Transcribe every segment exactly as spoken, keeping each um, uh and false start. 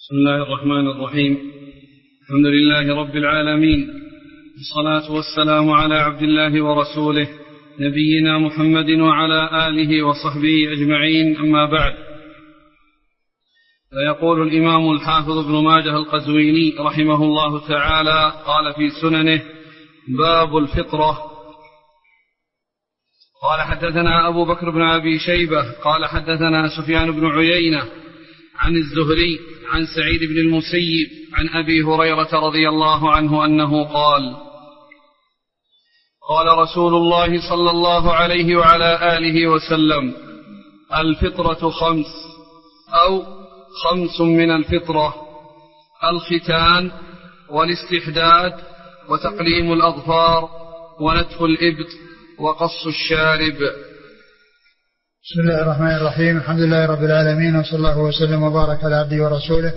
بسم الله الرحمن الرحيم. الحمد لله رب العالمين، والصلاة والسلام على عبد الله ورسوله نبينا محمد وعلى آله وصحبه أجمعين، أما بعد. فيقول الإمام الحافظ ابن ماجه القزويني رحمه الله تعالى قال في سننه: باب الفطرة. قال حدثنا أبو بكر بن أبي شيبة قال حدثنا سفيان بن عيينة عن الزهري عن سعيد بن المسيب عن أبي هريرة رضي الله عنه أنه قال: قال رسول الله صلى الله عليه وعلى آله وسلم: الفطرة خمس أو خمس من الفطرة: الختان والاستحداد وتقليم الأظفار ونتف الإبط وقص الشارب. بسم الله الرحمن الرحيم. الحمد لله رب العالمين، وصلى الله وسلم وبارك على عبده ورسوله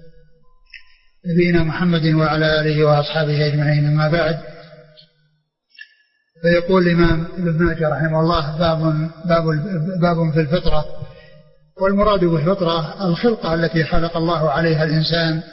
نبينا محمد وعلى آله وأصحابه أجمعين، أما بعد. فيقول الإمام ابن ماجه رحمه الله: باب, باب, باب في الفطرة. والمراد بالفطرة الخلقة التي خلق الله عليها الإنسان،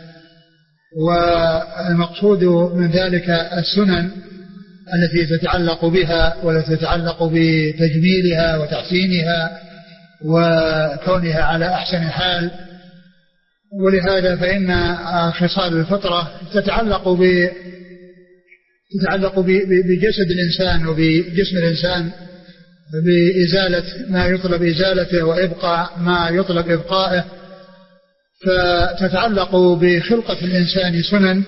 والمقصود من ذلك السنن التي تتعلق بها والتي تتعلق بتجميلها وتحسينها وكونها على أحسن حال. ولهذا فإن خصال الفطرة تتعلق ب تتعلق بجسد الإنسان وبجسم الإنسان، بإزالة ما يطلب إزالته وإبقاء ما يطلب إبقائه. فتتعلق بخلقة الإنسان سنن،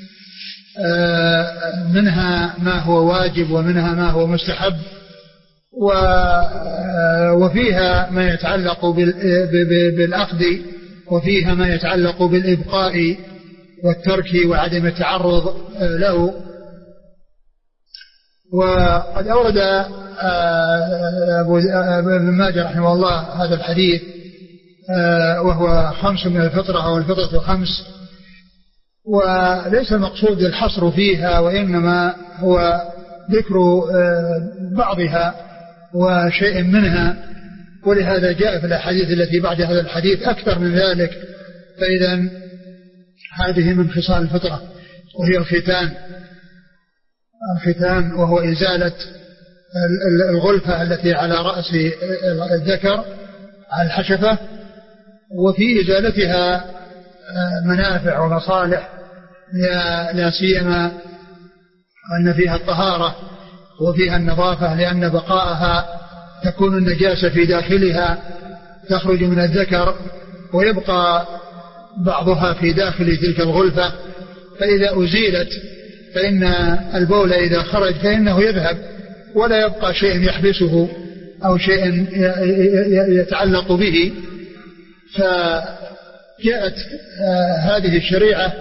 منها ما هو واجب ومنها ما هو مستحب، وفيها ما يتعلق بالأخذ، وفيها ما يتعلق بالإبقاء والترك وعدم التعرض له. وقد أورد ابن ماجه رحمه الله هذا الحديث، وهو خمس من الفطرة أو الفطرة خمس، وليس المقصود الحصر فيها، وإنما هو ذكر بعضها وشيء منها. ولهذا جاء في الأحاديث التي بعد هذا الحديث أكثر من ذلك. فإذا هذه من خصال الفطرة، وهي الختان. الختان وهو إزالة الغلفة التي على رأس الذكر على الحشفة، وفي إزالتها منافع ومصالح، لا سيما أن فيها الطهارة وفيها النظافة، لأن بقاءها تكون النجاسة في داخلها تخرج من الذكر ويبقى بعضها في داخل تلك الغلفة. فإذا أزيلت فإن البول إذا خرج فإنه يذهب ولا يبقى شيء يحبسه أو شيء يتعلق به. فجاءت هذه الشريعة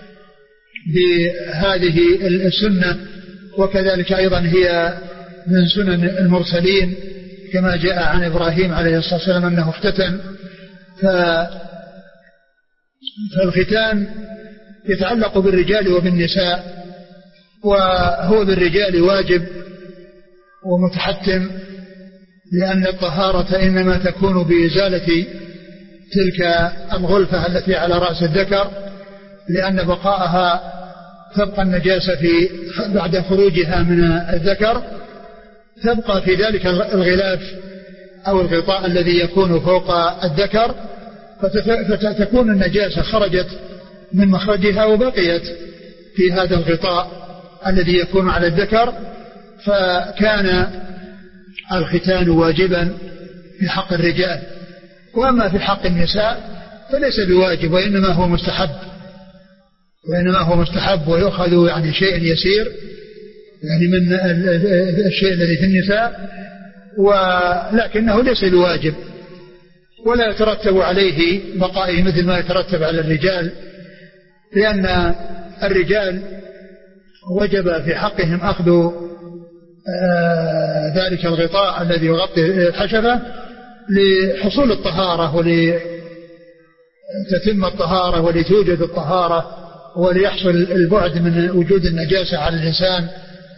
بهذه السنة، وكذلك أيضا هي من سنن المرسلين، كما جاء عن إبراهيم عليه الصلاة والسلام أنه اختتن. فالختان يتعلق بالرجال وبالنساء، وهو بالرجال واجب ومتحتم، لأن الطهارة إنما تكون بإزالة تلك الغلفة التي على رأس الذكر، لأن بقاءها تبقى النجاسة في بعد خروجها من الذكر، تبقى في ذلك الغلاف أو الغطاء الذي يكون فوق الذكر، فتكون النجاسة خرجت من مخرجها وبقيت في هذا الغطاء الذي يكون على الذكر. فكان الختان واجبا في حق الرجال، وأما في حق النساء فليس بواجب، وإنما هو مستحب وإنما هو مستحب ويؤخذ يعني شيء يسير يعني من الشيء الذي في النساء، ولكنه ليس بواجب ولا يترتب عليه بقائه مثل ما يترتب على الرجال، لأن الرجال وجب في حقهم أخذ ذلك الغطاء الذي يغطي الحشفة لحصول الطهارة ولتتم الطهارة ولتوجد الطهارة وليحصل البعد من وجود النجاسة على الإنسان،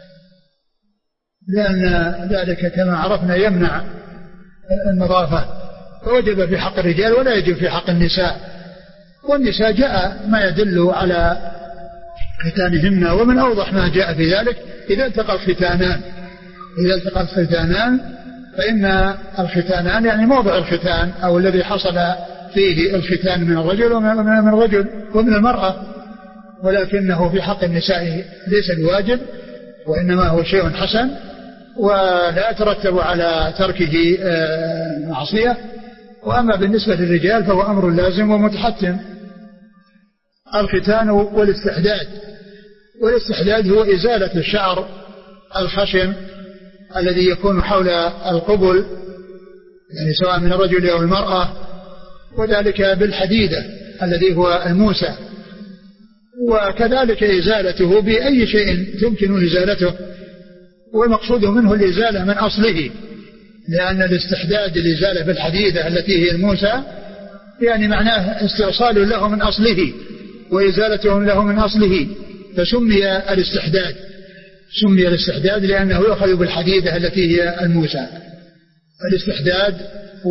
لأن ذلك كما عرفنا يمنع النظافة. فوجب في حق الرجال ولا يجب في حق النساء. والنساء جاء ما يدل على ختانهن، ومن أوضح ما جاء في ذلك إذا التقى الختانان إذا التقى الختانان فإن الختانان يعني موضع الختان أو الذي حصل فيه الختان من الرجل ومن الرجل ومن المرأة، ولكنه في حق النساء ليس بواجب، وإنما هو شيء حسن ولا يترتب على تركه معصية. وأما بالنسبة للرجال فهو أمر لازم ومتحتم. الختان والاستحداد والاستحداد هو إزالة الشعر الخشن الذي يكون حول القبل، يعني سواء من الرجل أو المرأة، وذلك بالحديدة الذي هو الموسى، وكذلك إزالته بأي شيء تمكن إزالته، والمقصود منه الإزالة من أصله، لأن الاستحداد الإزالة بالحديدة التي هي الموسى يعني معناه استئصال له من أصله وإزالته له من أصله، فسمي الاستحداد سمي الاستحداد لأنه يؤخذ بالحديدة التي هي الموسى. الاستحداد و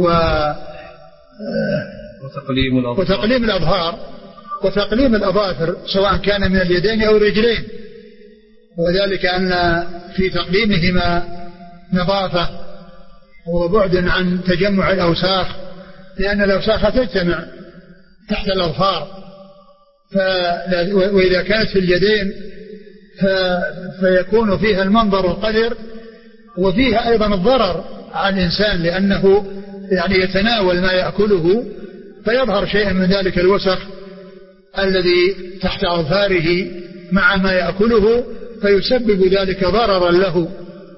وتقليم الأظهار وتقليم الأظهار وتقليم الأظافر سواء كان من اليدين أو الرجلين، وذلك أن في تقليمهما نظافة وبعد عن تجمع الأوساخ، لأن الأوساخ تجتمع تحت الأظفار، وإذا كانت في اليدين فيكون فيها المنظر القذر، وفيها أيضا الضرر على الإنسان، لأنه يعني يتناول ما يأكله فيظهر شيئا من ذلك الوسخ الذي تحت أظفاره مع ما يأكله، فيسبب ذلك ضررا له.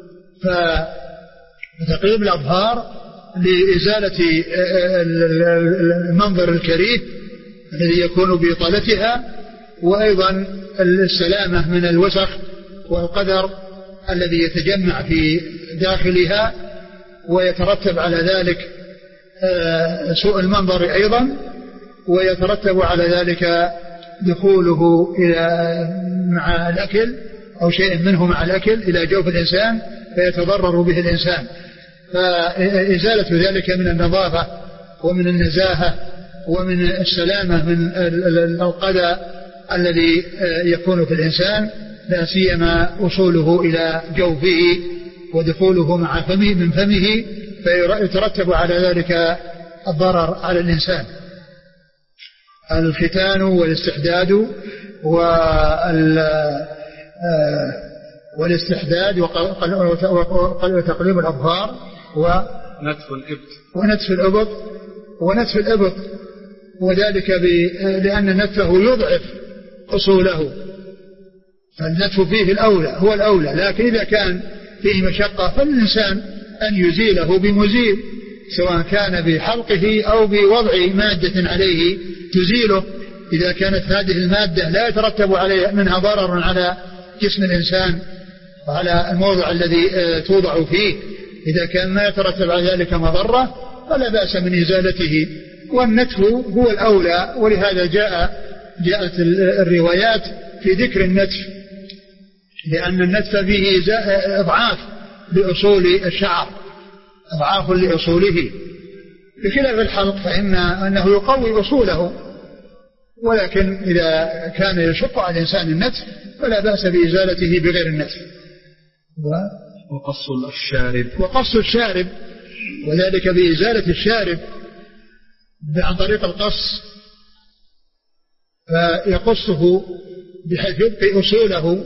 فتقليم الأظهار لإزالة المنظر الكريه الذي يكون بإطالتها، وأيضا السلامة من الوسخ والقدر الذي يتجمع في داخلها، ويترتب على ذلك سوء المنظر أيضا، ويترتب على ذلك دخوله إلى مع الأكل أو شيء منه مع الأكل إلى جوف الإنسان فيتضرر به الإنسان. فإزالة ذلك من النظافة ومن النزاهة ومن السلامة من القذى الذي يكون في الإنسان، لا سيما وصوله إلى جوفه ودخوله مع فمه من فمه، فيترتب على ذلك الضرر على الإنسان. الختان والاستحداد والاستحداد وتقليم الأظفار ونتف الإبط ونتف الإبط ونتف الإبط وذلك لأن نتفه يضعف أصوله، فالنتف فيه الأولى هو الأولى، لكن إذا كان فيه مشقة فالإنسان أن يزيله بمزيل، سواء كان بحلقه أو بوضع مادة عليه تزيله، إذا كانت هذه المادة لا يترتب عليها منها ضرر على جسم الإنسان وعلى الموضع الذي توضع فيه، إذا كان ما يترتب على ذلك مضرة فلا بأس من إزالته. والنتف هو الأولى، ولهذا جاء جاءت الروايات في ذكر النتف، لأن النتف فيه إضعاف لأصول الشعر، أضعاف لأصوله، بخلاف الحلق فإن أنه يقوي أصوله، ولكن إذا كان يشق على الإنسان النتف فلا بأس بإزالته بغير النتف. وقص الشارب وقص الشارب وذلك بإزالة الشارب عن طريق القص، فيقصه بحيث يبقي أصوله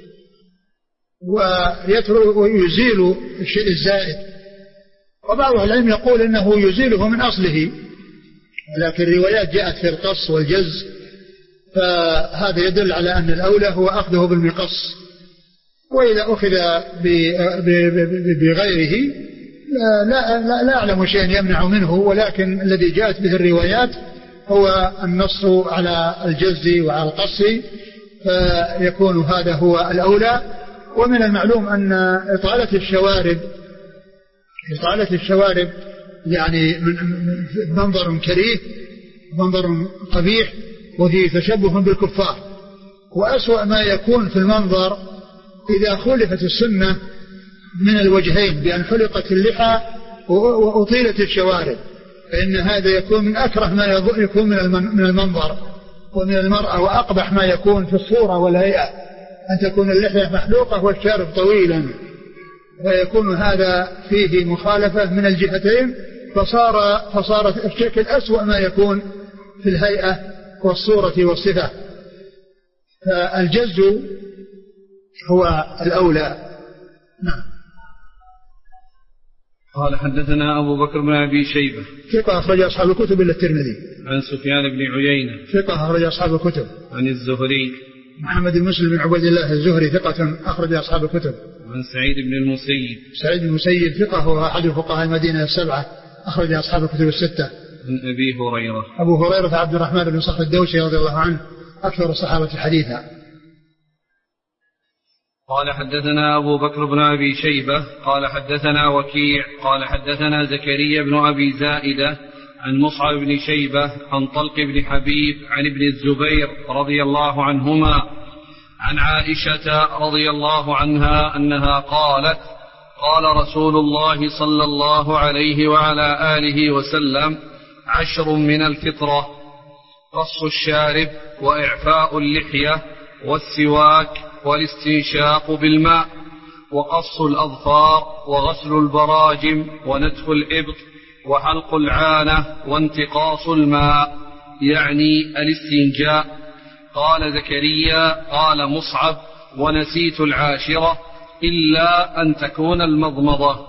ويزيل الشيء الزائد. وبعض العلم يقول إنه يزيله من أصله، لكن الروايات جاءت في القص والجز، فهذا يدل على أن الأولى هو أخذه بالمقص، وإذا أخذ بغيره لا, لا, لا أعلم شيئا يمنع منه، ولكن الذي جاءت به الروايات هو النص على الجز وعلى القص، فيكون هذا هو الأولى. ومن المعلوم أن إطالة الشوارب إطالة الشوارب يعني منظر كريه، منظر قبيح، وفيه تشبه بالكفار، وأسوأ ما يكون في المنظر إذا خلفت السنة من الوجهين، بأن حلقت اللحى وأطيلت الشوارب، فإن هذا يكون من أكره ما يكون من المنظر ومن المرأة، وأقبح ما يكون في الصورة والهيئة أن تكون اللحية محلوقة والشارب طويلا، ويكون هذا فيه مخالفة من الجهتين، فصار فصار الشكل أسوأ ما يكون في الهيئة والصورة والصفة. فالجز هو الأولى. نعم. قال حدثنا أبو بكر بن أبي شيبة ثقة أخرج أصحاب الكتب إلا الترمذي. عن سفيان بن عيينة ثقة أخرج أصحاب الكتب. عن الزهري محمد بن مسلم بن عبد الله الزهري ثقة أخرج أصحاب الكتب. عن سعيد بن المسيب سعيد بن المسيب ثقة هو أحد فقهاء المدينة السبعة أخرج أصحاب الكتب الستة. عن أبي هريرة أبو هريرة عبد الرحمن بن صخر الدوسي رضي الله عنه أكثر الصحابة حديثا. قال حدثنا أبو بكر بن أبي شيبة قال حدثنا وكيع قال حدثنا زكريا بن أبي زائدة عن مصعب بن شيبة عن طلق بن حبيب عن ابن الزبير رضي الله عنهما عن عائشة رضي الله عنها أنها قالت قال رسول الله صلى الله عليه وعلى آله وسلم عشر من الفطرة: قص الشارب، وإعفاء اللحية، والسواك، والاستنشاق بالماء، وقص الأظفار، وغسل البراجم، ونتف الإبط، وحلق العانة، وانتقاص الماء، يعني الاستنجاء. قال زكريا قال مصعب: ونسيت العاشرة إلا أن تكون المضمضة.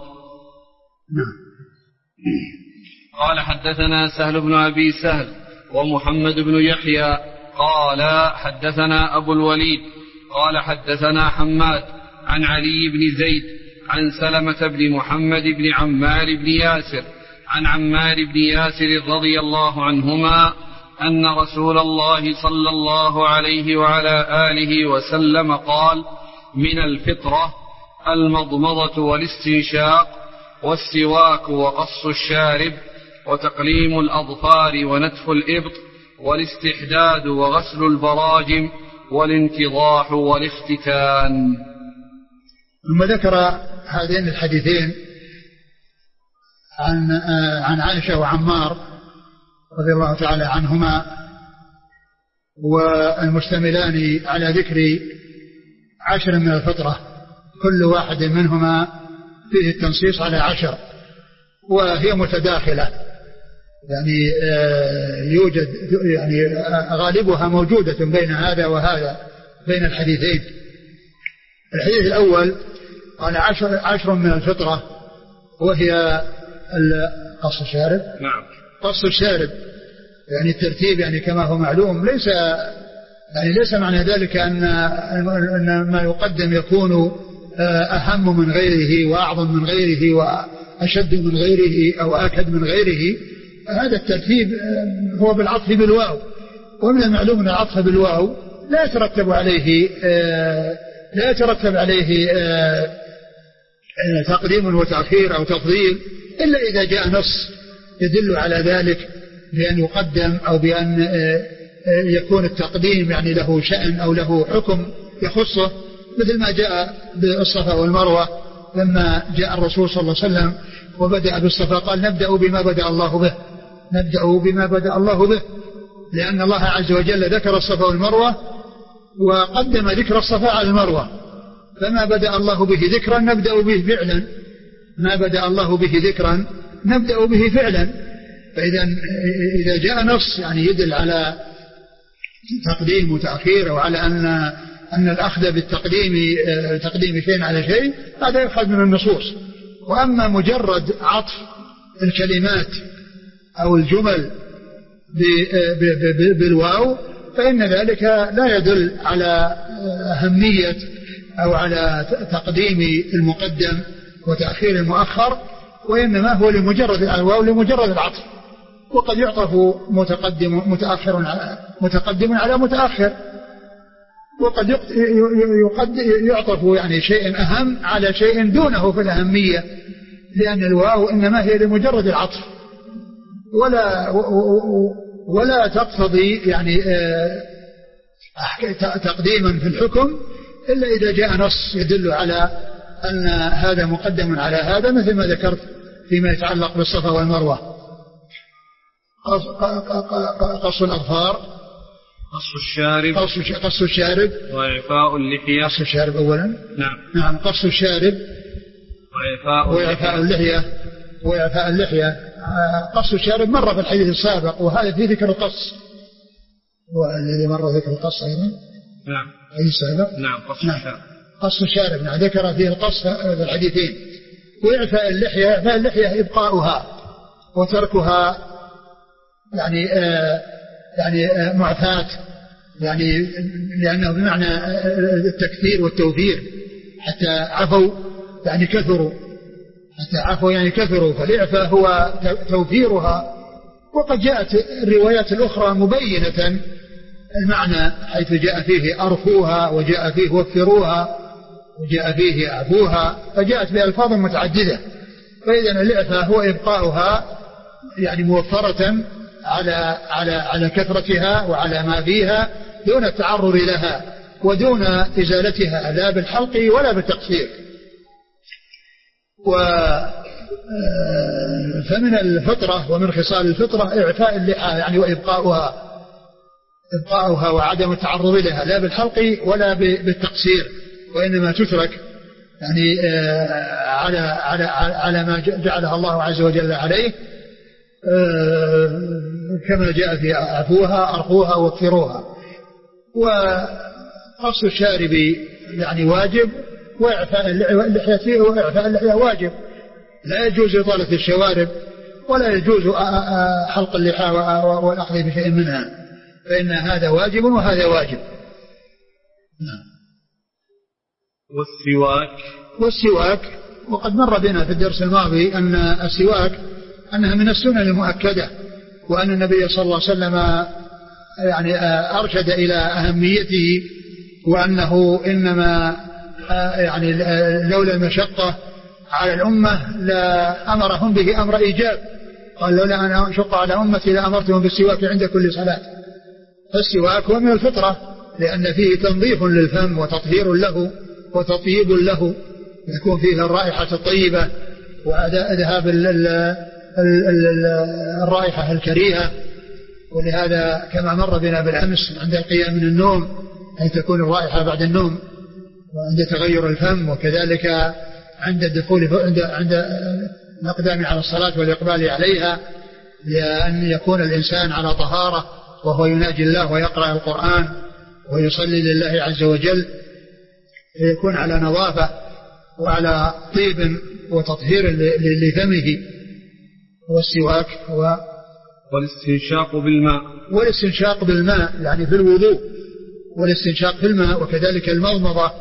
قال حدثنا سهل بن أبي سهل ومحمد بن يحيى قال حدثنا أبو الوليد قال حدثنا حماد عن علي بن زيد عن سلمة بن محمد بن عمار بن ياسر عن عمار بن ياسر رضي الله عنهما أن رسول الله صلى الله عليه وعلى آله وسلم قال: من الفطرة المضمضة والاستنشاق، والسواك، وقص الشارب، وتقليم الأظفار، ونتف الإبط، والاستحداد، وغسل البراجم، والانتضاح، والاختتان. ثم ذكر هذين الحديثين عن عن عائشة وعمار رضي الله تعالى عنهما، والمشتملان على ذكر عشر من الفطرة، كل واحد منهما فيه التنصيص على عشر، وهي متداخلة، يعني يوجد يعني غالبها موجودة بين هذا وهذا، بين الحديثين. الحديث الأول قال عشر, عشر من الفطرة، وهي قص الشارب. نعم. قص الشارب يعني الترتيب، يعني كما هو معلوم، ليس يعني ليس معنى ذلك أن أن ما يقدم يكون أهم من غيره وأعظم من غيره وأشد من غيره أو آكد من غيره. هذا الترتيب هو بالعطف بالواو، ومن المعلوم أن العطف بالواو لا يترتب عليه لا يترتب عليه تقديم وتأخير أو تفضيل إلا إذا جاء نص يدل على ذلك بأن يقدم أو بأن يكون التقديم يعني له شأن أو له حكم يخصه، مثل ما جاء بالصفا والمروة لما جاء الرسول صلى الله عليه وسلم وبدأ بالصفا قال: نبدأ بما بدأ الله به نبدأ بما بدأ الله به لأن الله عز وجل ذكر الصفا والمروة وقدم ذكر الصفا على المروة، فما بدأ الله به ذكرا نبدأ به فعلا ما بدأ الله به ذكرا نبدأ به فعلا. فإذا إذا جاء نص يعني يدل على تقديم وتأخير، وعلى أن أن الأخذ بالتقديم تقديم شيء على شيء، هذا يؤخذ من النصوص. وأما مجرد عطف الكلمات أو الجمل بالواو فإن ذلك لا يدل على أهمية أو على تقديم المقدم وتأخير المؤخر، وإنما هو لمجرد الواو لمجرد العطف. وقد يعطف متقدم متأخر على متقدم على متأخر، وقد يعطف يعني شيء أهم على شيء دونه في الأهمية، لأن الواو إنما هي لمجرد العطف ولا ولا تقتضي يعني تقديما في الحكم إلا إذا جاء نص يدل على أن هذا مقدم على هذا، مثل ما ذكرت فيما يتعلق بالصفا والمروة. قص الأظفار، قص الشارب، قص الشارب، وإعفاء اللحية. قص الشارب أولا. نعم. نعم قص الشارب وإعفاء اللحية. وإعفاء اللحية. قص الشارب مر في الحديث السابق، وهذا فيه ذكر القص، والذي مر ذكر القص أيضا. نعم. الحديث السابق. نعم قص نعم. الشارب. قص الشارب نعم ذكر فيه القص في الحديثين. وإعفاء اللحية، إعفاء اللحية إبقاؤها وتركها يعني آه يعني آه معفاة، يعني لأنه بمعنى التكثير والتوفير، حتى عفوا يعني كثروا، حتى عفوا يعني كثروا، فالإعفاء هو توفيرها. وقد جاءت الروايات الأخرى مبينة المعنى، حيث جاء فيه أرخوها، وجاء فيه وفروها، وجاء فيه عفوها، فجاءت بألفاظ متعددة. فإذا الإعفاء هو إبقاؤها يعني موفرة على على على كثرتها وعلى ما فيها، دون التعرض لها ودون إزالتها لا بالحلق ولا بالتقصير. و فمن الفطرة ومن خصال الفطرة إعفاء اللحى يعني وإبقاؤها، إبقاؤها وعدم التعرض لها لا بالحلق ولا بالتقصير، وإنما تترك يعني على على على ما جعلها الله عز وجل عليه، كما جاء في عفوها أرخوها وكثروها. وقص الشارب يعني واجب، وإعفاء اللحية وإعفاء اللحية واجب. لا يجوز إطالة الشوارب، ولا يجوز حلق اللحى والأخذ بشيء منها، فإن هذا واجب وهذا واجب. والسواك. والسواك وقد مر بنا في الدرس الماضي أن السواك أنها من السنن المؤكدة، وأن النبي صلى الله عليه وسلم يعني أرشد إلى أهميته، وأنه إنما يعني لولا المشقة على الأمة لا أمرهم به أمر إيجاب، قال لولا أن أشق على أمتي لأمرتهم بالسواك عند كل صلاة. فالسواك هو من الفطرة، لأن فيه تنظيف للفم وتطهير له وتطيب له، يكون فيه الرائحة الطيبة وذهاب الرائحة الكريهة. ولهذا كما مر بنا بالأمس عند القيام من النوم أي تكون الرائحة بعد النوم، وعند تغير الفم، وكذلك عند الدخول عند عند الأقدام على الصلاة والإقبال عليها، لأن يكون الإنسان على طهارة وهو يناجي الله ويقرأ القرآن ويصلي لله عز وجل، يكون على نظافة وعلى طيب وتطهير لفمه. والسواك هو والاستنشاق بالماء. والاستنشاق بالماء يعني في الوضوء، والاستنشاق في الماء، وكذلك المضمضة.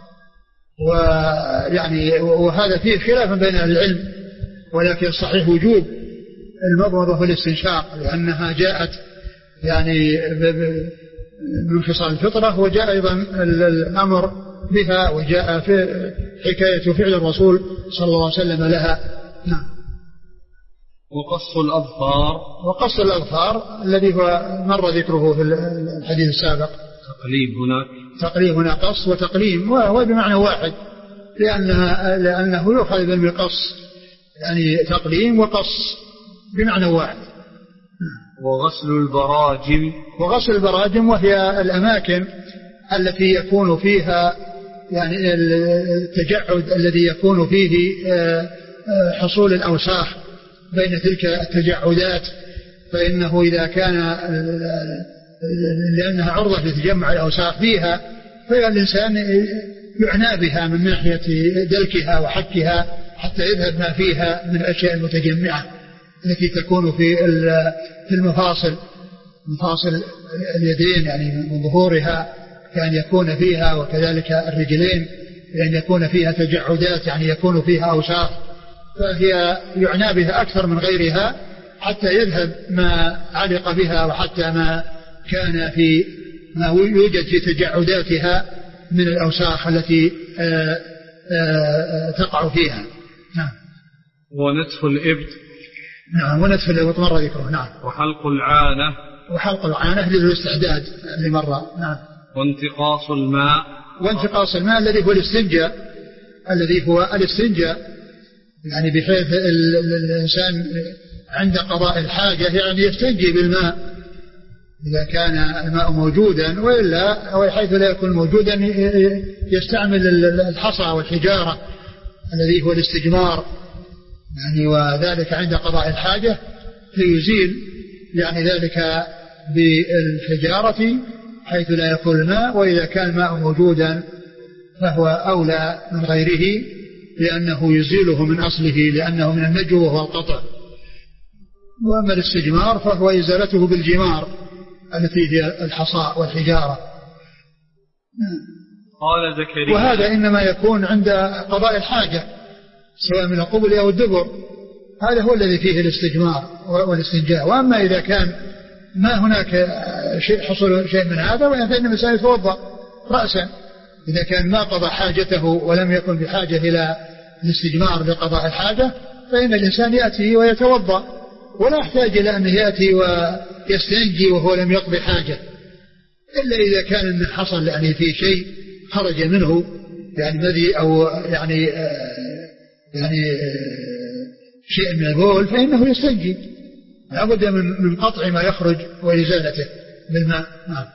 ويعني وهذا فيه خلاف بين أهل العلم، ولكن صحيح وجوب المضمضة والاستنشاق، لأنها جاءت يعني من خصال الفطرة، وجاء أيضا الأمر بها، وجاء في حكاية فعل الرسول صلى الله عليه وسلم لها. نعم. وقص الأظفار. وقص الأظفار الذي هو مر ذكره في الحديث السابق. تقليم هناك. تقليم هنا قص وتقليم، وهو بمعنى واحد، لأنها لأنه يؤخذ بالمقص، يعني تقليم وقص بمعنى واحد. وغسل البراجم. وغسل البراجم وهي الأماكن التي يكون فيها يعني التجعد الذي يكون فيه حصول الأوساخ بين تلك التجعدات، فإنه إذا كان لأنها عرضة لتجمع الأوساخ فيها، فالإنسان يعنى بها من ناحية دلكها وحكها حتى يذهب ما فيها من الأشياء المتجمعة التي تكون في في المفاصل، مفاصل اليدين يعني من ظهورها، كأن يكون فيها، وكذلك الرجلين لأن يكون فيها تجعدات يعني يكون فيها أوساخ، فهي يعنى بها أكثر من غيرها حتى يذهب ما علق بها، وحتى ما كان في ما يوجد في تجعداتها من الأوساخ التي آآ آآ تقع فيها. نعم. ونتف الإبط. نعم. ونتف الإبط مر ذكره. نعم. وحلق العانة. وحلق العانة للاستعداد اللي مر. نعم. وانتقاص الماء. وانتقاص الماء الذي هو الاستنجاء، الذي هو الاستنجاء يعني بحيث الإنسان عند قضاء الحاجة يعني يستنجي بالماء إذا كان الماء موجودا، وإلا أو حيث لا يكون موجودا يستعمل الحصى والحجارة الذي هو الاستجمار يعني، وذلك عند قضاء الحاجة فيزيل يعني ذلك بالحجارة حيث لا يكون الماء، وإذا كان الماء موجودا فهو أولى من غيره لأنه يزيله من أصله لأنه من النجو وهو القطع. وأما الاستجمار فهو إزالته بالجمار التي هي الحصى والحجارة. قال زكريا وهذا إنما يكون عند قضاء الحاجة سواء من القبل أو الدبر، هذا هو الذي فيه الاستجمار والاستنجاء. وأما إذا كان ما هناك شيء حصل شيء من هذا فإن الإنسان يتوضأ رأسا إذا كان ما قضى حاجته ولم يكن بحاجة إلى الاستجمار لقضاء الحاجة، فإن الإنسان يأتي ويتوضأ ولا يحتاج إلى أن يأتي ويستنجي وهو لم يقضي حاجة، إلا إذا كان من حصل يعني في شيء خرج منه يعني مذي أو يعني آه يعني آه شيء من البول فإنه يستنجي، لابد من قطع ما يخرج وإزالته بالماء. نعم.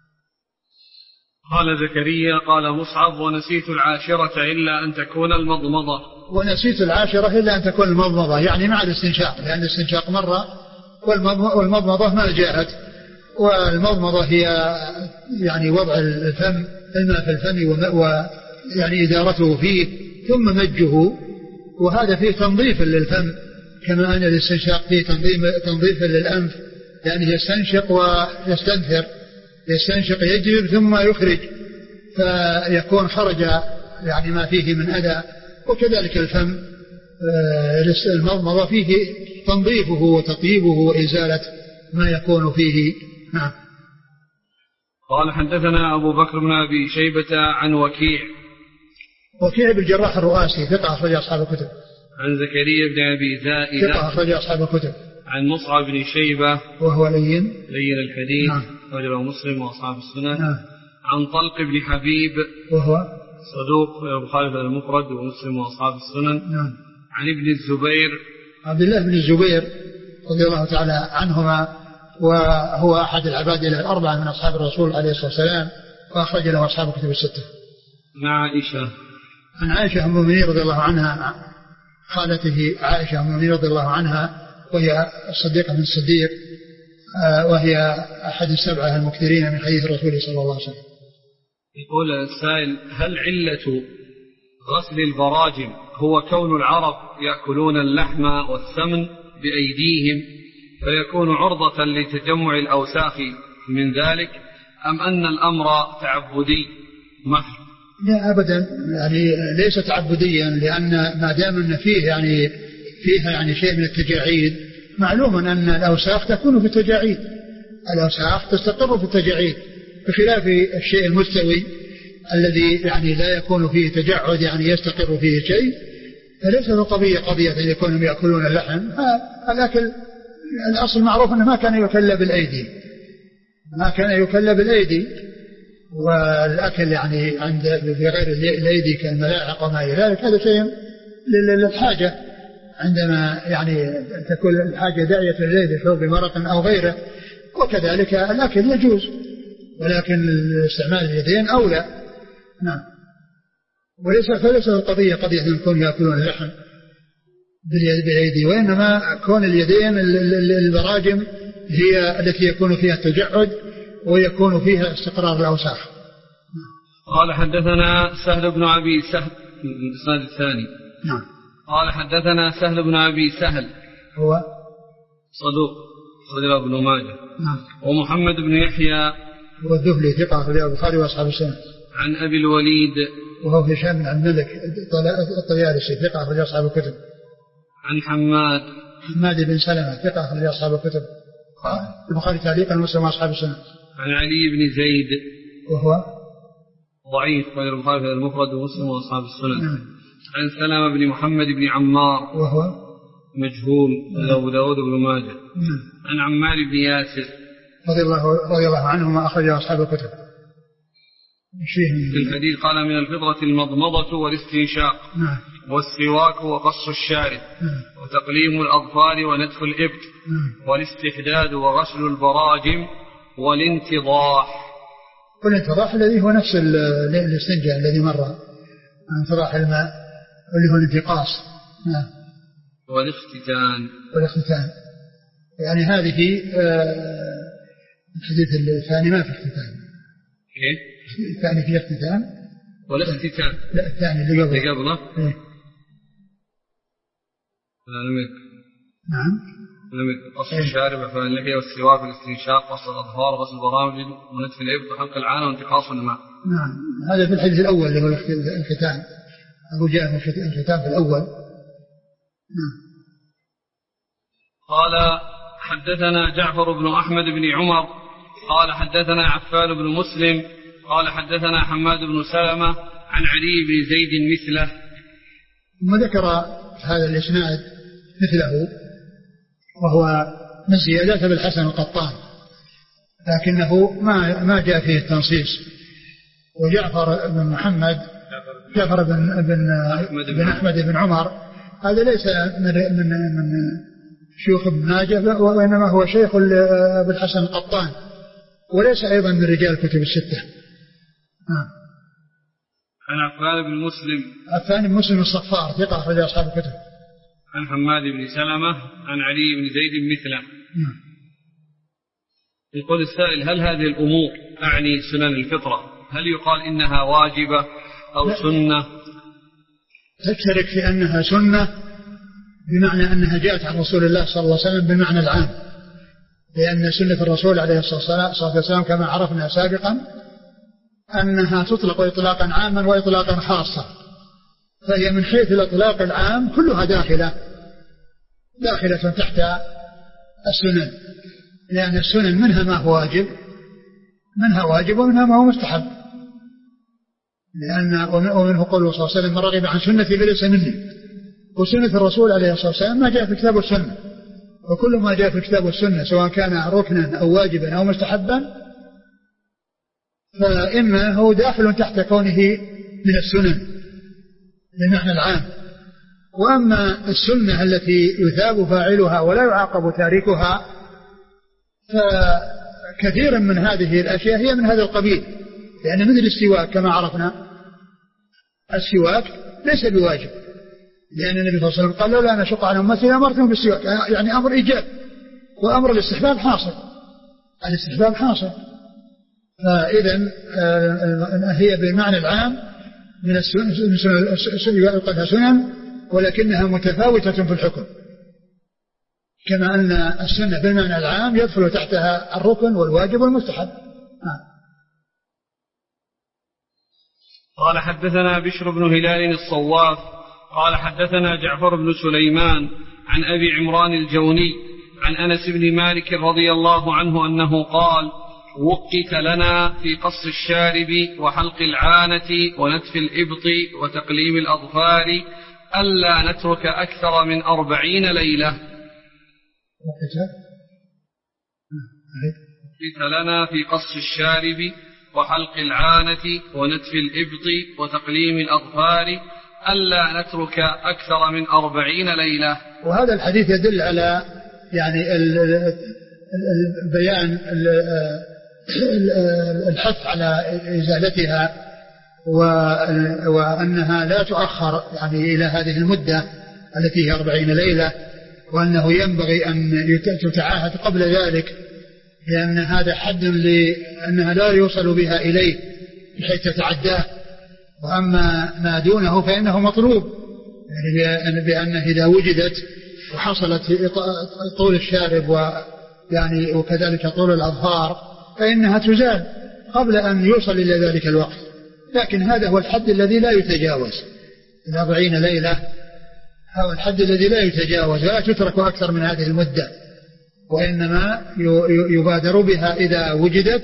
قال زكريا قال مصعب ونسيت العاشرة إلا أن تكون المضمضة. ونسيت العاشرة إلا أن تكون المضمضة يعني مع الاستنشاق، لأن الاستنشاق مرة والمضمضة ما جاءت، والمضمضة هي يعني وضع الفم الماء في الفم ويعني إدارته فيه ثم مجه، وهذا فيه تنظيف للفم كما أن الاستنشاق فيه تنظيف للأنف، لأنه يستنشق ويستنثر، يستنشق يجذب ثم يخرج فيكون خرج يعني ما فيه من أذى، وكذلك الفم المضمضة فيه تنظيفه وتطيبه وإزالة ما يكون فيه. نعم. قال حدثنا أبو بكر بن أبي شيبة عن وكيع وكيع بالجراح الرؤاسي ثقة أخرج أصحاب الكتب. عن زكريا بن أبي زائدة ثقة أخرج أصحاب الكتب. عن مصعب بن شيبة وهو لين لين الحديث نعم. رجله مسلم وأصحاب السنن. نعم. عن طلق بن حبيب وهو صدوق البخاري في المفرد ومسلم وأصحاب السنن. نعم. عن ابن الزبير عبد الله بن الزبير رضي الله تعالى عنهما، وهو أحد العبادلة الأربعة من أصحاب الرسول عليه الصلاة والسلام، وأخرج له أصحاب الكتب الستة. مع عائشة عن عائشة أم المؤمنين رضي الله عنها خالته عائشة أم المؤمنين رضي الله عنها، وهي الصديقة من الصديق، وهي أحد السبعة المكثرين من حديث الرسول صلى الله عليه وسلم. يقول السائل هل علة غسل البراجم هو كون العرب يأكلون اللحم والسمن بأيديهم فيكون عرضة لتجمع الأوساخ من ذلك، أم أن الأمر تعبدي محض؟ لا أبدا، يعني ليس تعبديا، لأن ما دام أن فيه يعني فيها يعني شيء من التجاعيد، معلوم أن الأوساخ تكون في التجاعيد، الأوساخ تستقر في التجاعيد بخلاف الشيء المستوي الذي يعني لا يكون فيه تجعد يعني يستقر فيه شيء، فليس القضية قضية أن يكونوا يأكلون اللحم. الأكل الأصل معروف أنه ما كان يكل بالأيدي، ما كان يكل بالأيدي، والأكل يعني عند في غير الأيدي كالملاعق وما إلى ذلك هذا شيء للحاجة، عندما يعني تكون الحاجة داعية للأيدي شرب مرق أو غيره، وكذلك الأكل يجوز، ولكن استعمال اليدين أولى. نعم. وليس فليس القضية قضية أن يكون يأكلون اللحم بالأيدي، وإنما كون اليدين البراجم هي التي يكون فيها التجعد ويكون فيها استقرار الأوساخ. قال حدثنا سهل بن أبي سهل الإسناد الثاني. نعم. قال حدثنا سهل بن أبي سهل هو صدوق صدوق ابن ماجه. نعم. ومحمد بن يحيى هو الذهلي ثقة أخرج البخاري وأصحاب السنن. عن أبي الوليد وهو هشام بن عبد الملك الطيالسي ثقة أخرج أصحاب الكتب. عن حماد حماد بن سلمة ثقة أخرج أصحاب الكتب، البخاري تعليقا ومسلم وأصحاب السنن. عن علي بن زيد وهو ضعيف غير البخاري في المفرد ومسلم وأصحاب السنن. نعم. عن سلمة بن محمد بن عمار وهو مجهول أبو داود بن ماجه. نعم. عن عمار بن ياسر رضي الله رضي الله عنهما أخرج أصحاب الكتب. في الحديث قال من الفطرة المضمضة والاستنشاق نعم. والسواك وقص الشارب نعم. وتقليم الأظفار ونتف الإبط نعم. والاستحداد وغسل البراجم والانتضاح. والانتضاح الذي هو نفس الاستنجاء الذي مر، انتضاح الماء اللي هو الانتقاص. نعم. والاختتان. والاختتان يعني هذه الحديث الثاني ما في اختتان. كيف؟ الثاني في اختتان. والاختتان لا الثاني اللي قبله. اللي قبله. إيه؟ لا لم يكن. نعم. لم يكن. قص الشارب وإعفاء اللحية والسواك والاستنشاق وقص الأظفار وغسل البراجم ونتف الإبط وحلق العانة وانتقاص الماء. نعم. هذا في الحديث الأول اللي هو الختان. أبو جاء من الختان في الأول. نعم. قال حدثنا جعفر بن أحمد بن عمر قال حدثنا عفان بن مسلم قال حدثنا حماد بن سلمة عن علي بن زيد مثله. ثم ذكر هذا الإسناد مثله وهو من زيادات بالحسن القطان، لكنه ما ما جاء فيه التنصيص. وجعفر بن محمد جعفر بن بن أحمد بن أحمد بن عمر هذا ليس من من من شيوخ ابن ماجه، وإنما هو شيخ ابن الحسن القطان، وليس أيضا من رجال الكتب الستة. نعم. عن عفان بن مسلم عفان بن مسلم الصفار ثقة أخرج أصحاب الكتب. عن حماد بن سلمة عن علي بن زيد مثله. نعم. يقول السائل هل هذه الأمور أعني سنن الفطرة هل يقال إنها واجبة أو لا. سنة؟ تشترك في أنها سنة بمعنى أنها جاءت عن رسول الله صلى الله عليه وسلم بالمعنى العام، لأن سنة الرسول عليه الصلاة والسلام كما عرفنا سابقا أنها تطلق إطلاقا عاما وإطلاقا خاصا، فهي من حيث الإطلاق العام كلها داخلة داخلة تحت السنن، لأن السنن منها ما هو واجب منها واجب ومنها ما هو مستحب، لأن ومنه قوله صلى الله عليه وسلم من رغب عن سنتي فليس مني. وسنة الرسول عليه الصلاة والسلام ما جاء في الكتاب والسنة، وكل ما جاء في الكتاب والسنة سواء كان ركنا أو واجبا أو مستحبا فإما هو داخل تحت كونه من السنن للمعنى العام. وأما السنة التي يثاب فاعلها ولا يعاقب تاركها فكثيرا من هذه الأشياء هي من هذا القبيل، لأن مثل السواك كما عرفنا السواك ليس بواجب، لأن النبي صلى الله عليه وسلم قال لا نشق على أمتي أمرتهم بالسواك، يعني أمر إيجاب، وأمر الاستحباب حاصل الاستحباب حاصل فإذا هي بالمعنى العام من السنن يقال سنن ولكنها متفاوتة في الحكم، كما أن السنة بالمعنى العام يدخل تحتها الركن والواجب والمستحب. قال حدثنا بشر بن هلال الصواف قال حدثنا جعفر بن سليمان عن أبي عمران الجوني عن أنس بن مالك رضي الله عنه أنه قال وقت لنا في قص الشارب وحلق العانة ونتف الإبط وتقليم الأظفار ألا نترك أكثر من أربعين ليلة. وقت لنا في قص الشارب وحلق العانة ونتف الإبط وتقليم الأظفار ألا نترك أكثر من أربعين ليلة. وهذا الحديث يدل على يعني البيان الحث على إزالتها وأنها لا تؤخر يعني إلى هذه المدة التي هي أربعين ليلة، وأنه ينبغي أن تتعاهد قبل ذلك، لأن هذا حد لأنها لا يوصل بها إليه بحيث تتعداه، وأما ما دونه فإنه مطلوب، يعني بأنه إذا وجدت وحصلت طول الشارب ويعني وكذلك طول الأظفار فإنها تزال قبل أن يوصل إلى ذلك الوقت، لكن هذا هو الحد الذي لا يتجاوز، الأربعين ليلة هو الحد الذي لا يتجاوز، لا تترك أكثر من هذه المدة، وإنما يبادر بها إذا وجدت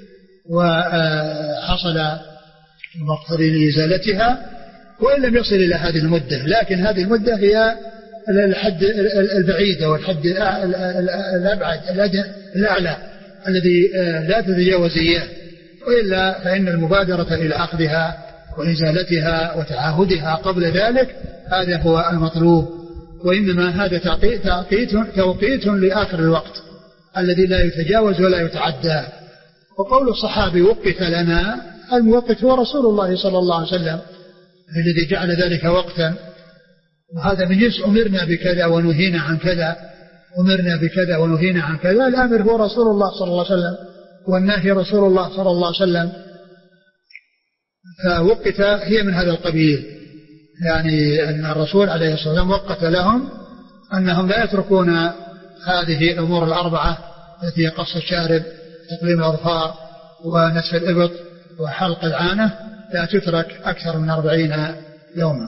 وحصل المقتضي لإزالتها، وإن لم يصل إلى هذه المدة، لكن هذه المدة هي الحد البعيد والحد الأبعد الأعلى الذي لا تتجاوز إياه، وإلا فإن المبادرة إلى أخذها وإزالتها وتعاهدها قبل ذلك هذا هو المطلوب، وإنما هذا توقيت, توقيت لآخر الوقت الذي لا يتجاوز ولا يتعدى. وقول الصحابي وقت لنا، الموقت هو رسول الله صلى الله عليه وسلم الذي جعل ذلك وقتا، وهذا من جنس أمرنا بكذا ونهينا عن كذا، أمرنا بكذا ونهينا عن كذا. الأمر هو رسول الله صلى الله عليه وسلم والنهي رسول الله صلى الله عليه وسلم، فوقت هي من هذا القبيل، يعني أن الرسول عليه الصلاة والسلام وقت لهم أنهم لا يتركون هذه الأمور الأربعة التي قص الشارب، تقليم الأظفار، ونسف الإبط، وحلق العانة، لا تترك أكثر من أربعين يوما.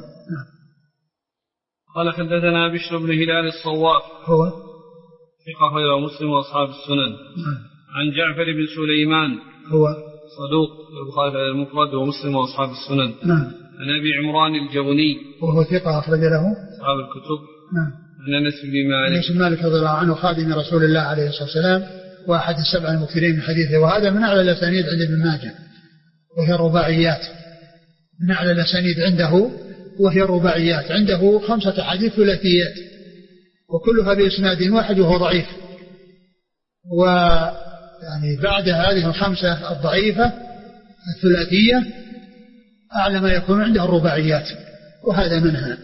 قال حدثنا بشر بن هلال الصواف هو ثقة غير مسلم وأصحاب السنن. عن جعفر بن سليمان هو صدوق البخاري المفرد ومسلم وأصحاب السنن. نعم. عن أبي عمران الجوني وهو ثقة أخرج له أصحاب الكتب. نعم. عن أنس بن مالك أنس بن مالك رضي الله عنه خادم رسول الله عليه الصلاة والسلام وأحد السبع المكثرين من حديثه، وهذا من أعلى الأسانيد عند ابن ماجه وهي الرباعيات، من أعلى الأسانيد عنده وهي الرباعيات، عنده خمسة حديث ثلاثيات وكلها بإسناد واحد وهو ضعيف، ويعني بعد هذه الخمسة الضعيفة الثلاثية أعلى ما يكون عنده الرباعيات، وهذا منها.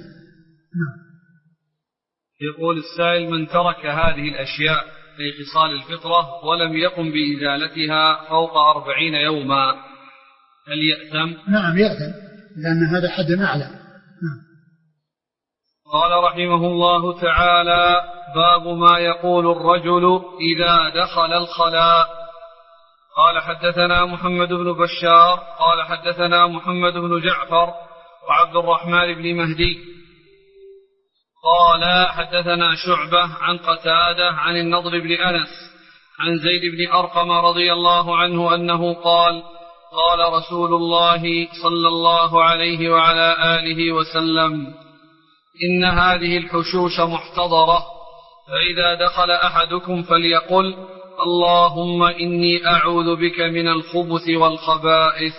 يقول السائل: من ترك هذه الأشياء في خصال الفطرة ولم يقم بإزالتها فوق أربعين يوما هل يأثم؟ نعم يأثم، لأن هذا حد أعلى. نعم. قال رحمه الله تعالى: باب ما يقول الرجل إذا دخل الخلاء. قال حدثنا محمد بن بشار قال حدثنا محمد بن جعفر وعبد الرحمن بن مهدي قال حدثنا شعبة عن قتادة عن النضر بن أنس عن زيد بن أرقم رضي الله عنه أنه قال: قال رسول الله صلى الله عليه وعلى آله وسلم: إن هذه الحشوش محتضرة، فإذا دخل أحدكم فليقل: اللهم إني أعوذ بك من الخبث والخبائث.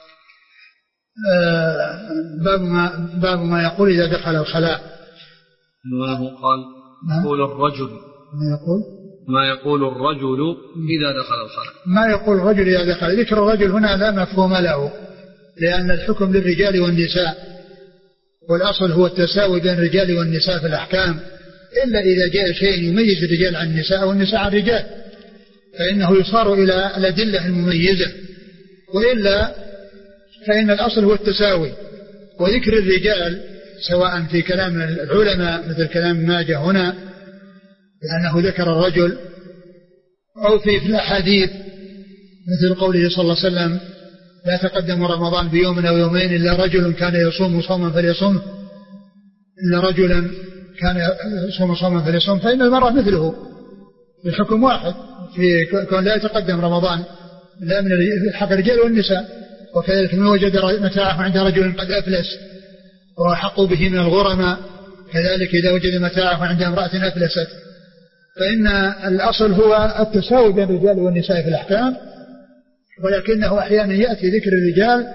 باب ما, باب ما يقول إذا دخل الخلاء. ما هو قال يقول الرجل ما يقول ما يقول الرجل إذا دخل الخلاء. ما يقول الرجل إذا دخل. ذكر الرجل هنا لا مفهوم له، لأن الحكم للرجال والنساء، والأصل هو التساوي بين الرجال والنساء في الأحكام، إلا إذا جاء شيء يميز الرجال عن النساء والنساء عن الرجال فإنه يصار إلى الأدلة المميزة، وإلا فإن الأصل هو التساوي. وذكر الرجال سواء في كلام العلماء مثل كلام ماجه هنا لأنه ذكر الرجل، أو في الأحاديث مثل قوله صلى الله عليه وسلم: لا تقدم رمضان بيوم أو يومين إلا رجل كان يصوم صوما فليصوم إلا رجلا كان يصوم صوما فليصوم، فإن المرأة مثله الحكم واحد في كون لا يتقدم رمضان لا من حق الرجال والنساء. وكذلك من وجد متاعه عند رجل قد أفلس وحقوا به من الغرماء، كذلك إذا وجد متاعه عند امرأة أفلست، فإن الأصل هو التساوي بين الرجال والنساء في الأحكام، ولكنه أحيانا يأتي ذكر الرجال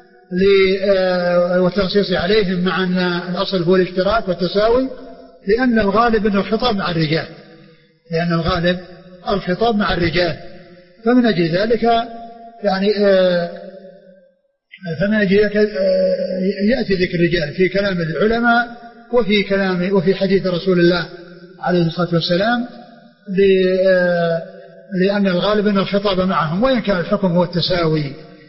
والتنصيص عليهم مع أن الأصل هو الاشتراك والتساوي، لأن الغالب أن الخطاب مع الرجال لأن الغالب الخطاب مع الرجال فمن أجل ذلك يعني فمن أجل ذلك يأتي ذكر الرجال في كلام العلماء وفي كلام وفي حديث رسول الله عليه الصلاة والسلام، لأن الغالب أن الخطاب معهم، وإن كان الحكم هو التساوي.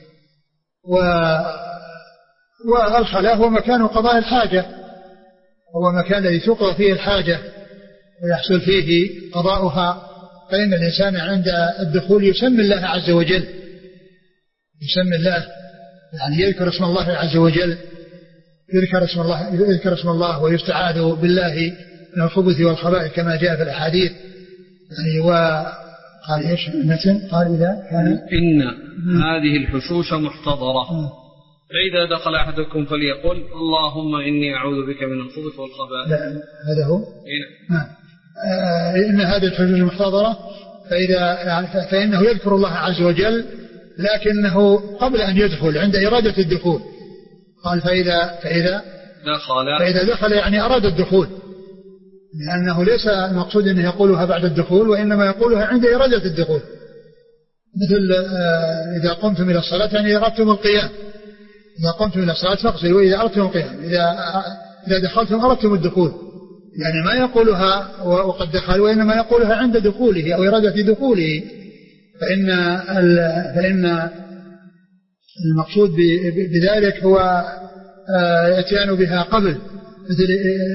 والخلاء هو مكان قضاء الحاجة، هو مكان الذي تقضى فيه الحاجة ويحصل فيه قضاؤها، فإن الإنسان عند الدخول يسمي الله عز وجل يسمي الله يعني يذكر اسم الله عز وجل يذكر اسم الله يذكر اسم الله ويستعاذ بالله من الخبث والخبائث كما جاء في الأحاديث. يعني وقال إيش المتن؟ قال إذا كان إن هذه الحشوش محتضرة فإذا دخل أحدكم فليقل: اللهم إني أعوذ بك من الخبث والخبائث. لا هذا هو. نعم. إن هذه الحشوش محتضرة فإذا يعني فإنه يذكر الله عز وجل لكنه قبل أن يدخل عند إرادة الدخول قال فإذا فإذا دخل فإذا دخل يعني أراد الدخول، لأنه ليس المقصود أنه يقولها بعد الدخول، وإنما يقولها عند إرادة الدخول. مثل إذا قمتم إلى الصلاة يعني أردتم القيام، إذا قمتم إلى الصلاة فاغسلوا وإذا أردتم القيام، إذا إذا دخلتم أردتم الدخول، يعني ما يقولها وقد دخل، وإنما يقولها عند دخوله أو إرادة دخوله. فإن فإن المقصود بذلك هو يتيان بها قبل، مثل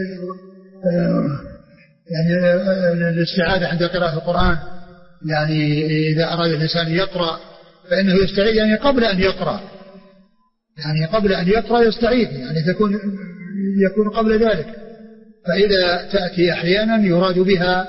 يعني الاستعاذة عند قراءة القرآن، يعني إذا أراد الإنسان يقرأ فإنه يستعيذ يعني قبل أن يقرأ، يعني قبل أن يقرأ يستعيذ، يعني تكون يكون قبل ذلك. فإذا تأتي أحيانا يراد بها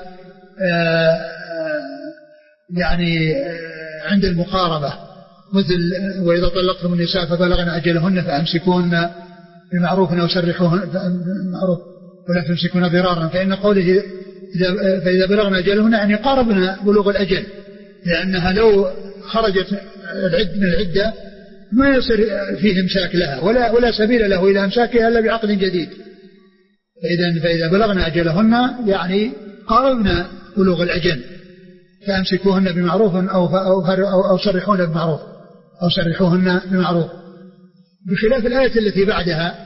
يعني عند المقاربة، مثل وإذا طلقتم النساء فبلغن أجلهن فأمسكوهن بمعروف أو سرحوهن بمعروف ولا تمسكون ضرارا، فإن قوله فإذا بلغنا أجلهن يعني قاربنا بلوغ الأجل، لأنها لو خرجت العد من العدة ما يصير فيه امساك لها ولا ولا سبيل له إلى امساكها إلا بعقد جديد. فإذا فإذا بلغنا أجلهن يعني قاربنا بلوغ الأجل، فأمسكوهن بمعروف أو أو أو سرحوهن بمعروف أو سرحوهن بمعروف، بخلاف الآية التي بعدها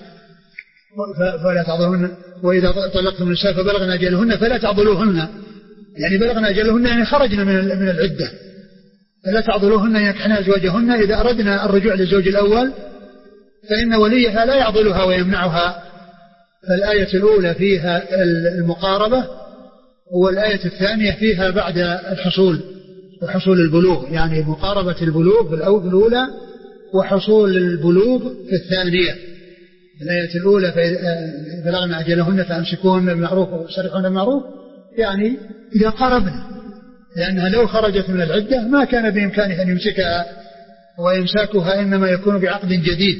فلا تعضلوهن وإذا طلقتم النساء فبلغنا أجلهن فلا تعضلوهن، يعني بلغنا أجلهن يعني خرجنا من من العدة، فلا تعضلوهن ينكحن أزواجهن إذا أردنا الرجوع للزوج الأول فإن وليها لا يعضلها ويمنعها. فالآية الأولى فيها المقاربة، والآية الثانية فيها بعد الحصول وحصول البلوغ، يعني مقاربة البلوغ في الأولى وحصول البلوغ في الثانية. الآية الأولى بلغنا أجلهن فأمسكوهن بالمعروف وسرحوهن بالمعروف، يعني إذا قاربنا، لأنها لو خرجت من العدة ما كان بإمكانه أن يمسكها، وإمساكها إنما يكون بعقد جديد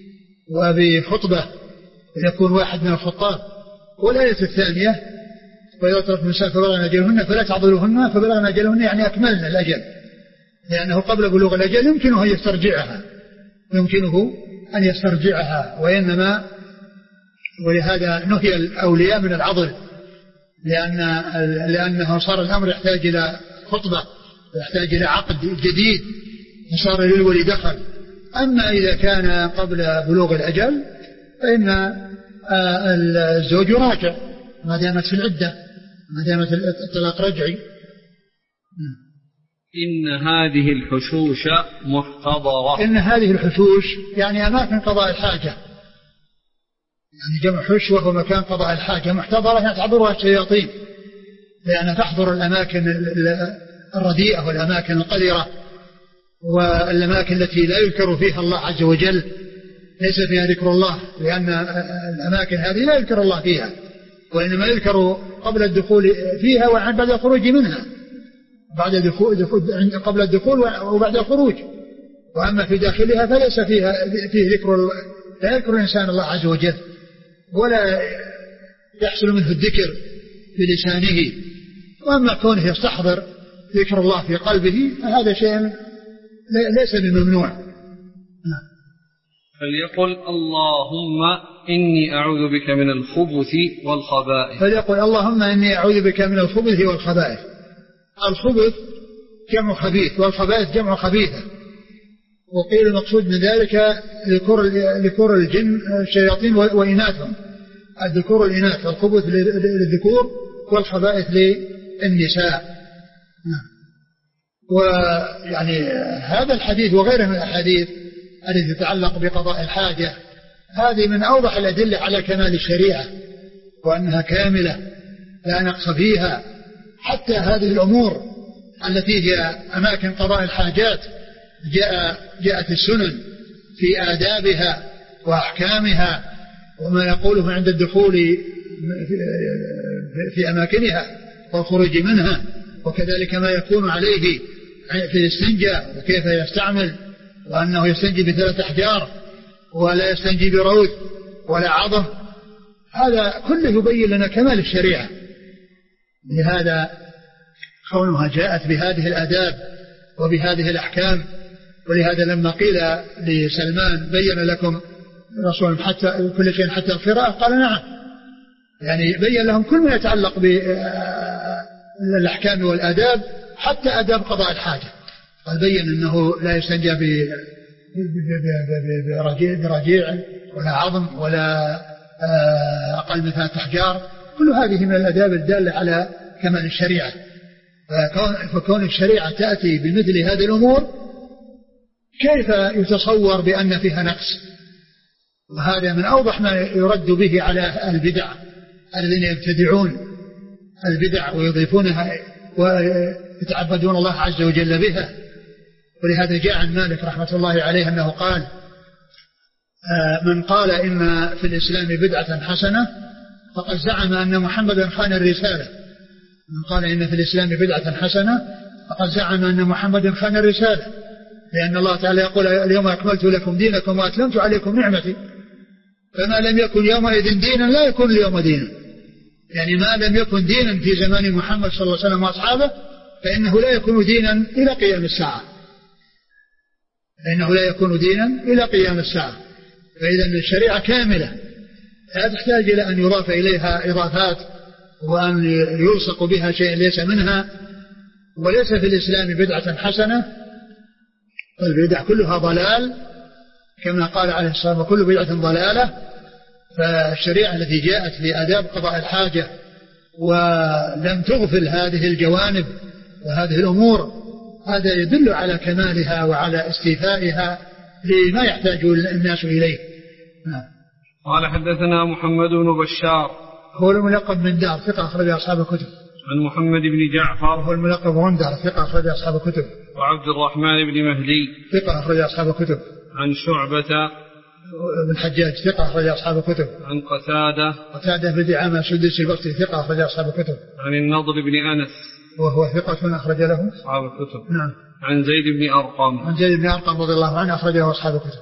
وبخطبة يكون واحد من الخطاب. والآية الثانية وإذا طلقتم النساء فبلغن أجلهن فلا تعضلوهن فبلغن أجلهن يعني أكملنا الأجل، لأنه قبل بلوغ الأجل يمكنه أن يسترجعها يمكنه أن يسترجعها وإنما ولهذا نهي الأولياء من العضل، لأن لأنه صار الأمر يحتاج إلى خطبة يحتاج إلى عقد جديد وصار للولي دخل. أما إذا كان قبل بلوغ الأجل فإن الزوج يراجع ما دامت في العدة، ما دامت الطلاق رجعي. إن هذه الحشوش محتضرة، إن هذه الحشوش يعني أماكن قضاء الحاجة، يعني جمع حش وهو مكان قضاء الحاجة. محتضرة يعني تحضرها الشياطين، لأن تحضر الأماكن الرديئة والأماكن القذرة والأماكن التي لا يذكر فيها الله عز وجل، ليس فيها ذكر الله، لأن الأماكن هذه لا يذكر الله فيها، وإنما يذكر قبل الدخول فيها وبعد الخروج منها، بعد الدخول قبل الدخول وبعد الخروج. وأما في داخلها فليس فيها فيه ذكر، لا يذكر الإنسان الله عز وجل ولا يحصل منه الذكر بلسانه. وأما كونه يستحضر ذكر الله في قلبه فهذا شيء ليس بممنوع. فليقل اللهم إني أعوذ بك من الخبث والخبائث. فليقل اللهم إني أعوذ بك من الخبث والخبائث. الخبث جمع خبيث والخبائث جمع خبيثة، وقيل المقصود من ذلك ذكور الجن الشياطين وإناثهم، الذكور والإناث، الخبث للذكور والخبائث للنساء. ويعني هذا الحديث وغيره من الأحاديث التي تتعلق بقضاء الحاجة هذه من أوضح الأدلة على كمال الشريعة وأنها كاملة لا نقص فيها. حتى هذه الأمور التي هي أماكن قضاء الحاجات جاء جاءت السنن في آدابها وأحكامها وما يقوله عند الدخول في أماكنها والخروج منها، وكذلك ما يكون عليه في الاستنجاء وكيف يستعمل، وأنه يستنجي بثلاث أحجار ولا يستنجي بروث ولا عظم. هذا كله يبين لنا كمال الشريعة. لهذا كونها جاءت بهذه الآداب وبهذه الأحكام ولهذا لما قيل لسلمان بين لكم رسول حتى كل شيء حتى القراءة قال نعم، يعني بين لهم كل ما يتعلق بالأحكام والآداب حتى آداب قضاء الحاجة. قال بين أنه لا يستنجى برجيع ولا عظم ولا أقل من ثلاثة أحجار، كل هذه من الآداب الدالة على كمال الشريعة. فكون الشريعة تأتي بمثل هذه الأمور كيف يتصور بأن فيها نقص؟ وهذا من أوضح ما يرد به على البدع الذين يبتدعون البدع ويضيفونها ويتعبدون الله عز وجل بها. ولهذا جاء عن مالك رحمة الله عليه أنه قال من قال إن في الإسلام بدعة حسنة فقد زعم أن محمدا خان الرسالة. من قال إن في الإسلام بدعة حسنة فقد زعم أن محمدا خان الرسالة، لأن الله تعالى يقول اليوم أكملت لكم دينكم وأتممت عليكم نعمتي، فما لم يكن يومئذ دينا لا يكون اليوم دينا. يعني ما لم يكن دينا في زمان محمد صلى الله عليه وسلم وأصحابه فإنه لا يكون دينا إلى قيام الساعة، فإنه لا يكون دينا إلى قيام الساعة. فإذا الشريعة كاملة لا تحتاج إلى أن يضاف إليها إضافات وأن يلصق بها شيء ليس منها. وليس في الإسلام بدعة حسنة، البدع كلها ضلال كما قال عليه الصلاة والسلام وكل بدعة ضلالة. فالشريعة التي جاءت لآداب قضاء الحاجة ولم تغفل هذه الجوانب وهذه الأمور هذا يدل على كمالها وعلى استيفائها لما يحتاج الناس إليه. قال حدثنا محمد بن بشار هو الملقب من دار ثقة أخرج أصحاب الكتب. عن محمد بن جعفر هو الملقب غندر ثقة أخرج أصحاب الكتب. وعبد الرحمن بن مهدي ثقة أخرج أصحاب الكتب. عن شعبة بن حجاج ثقة أخرج أصحاب الكتب. عن قتادة قتادة بن دعامة السدوسي البصري ثقة أخرج أصحاب الكتب. عن النضر بن أنس وهو ثقة أخرج له أصحاب الكتب. نعم. عن زيد بن أرقم عن زيد بن أرقم رضي الله عنه أخرجه أصحاب الكتب.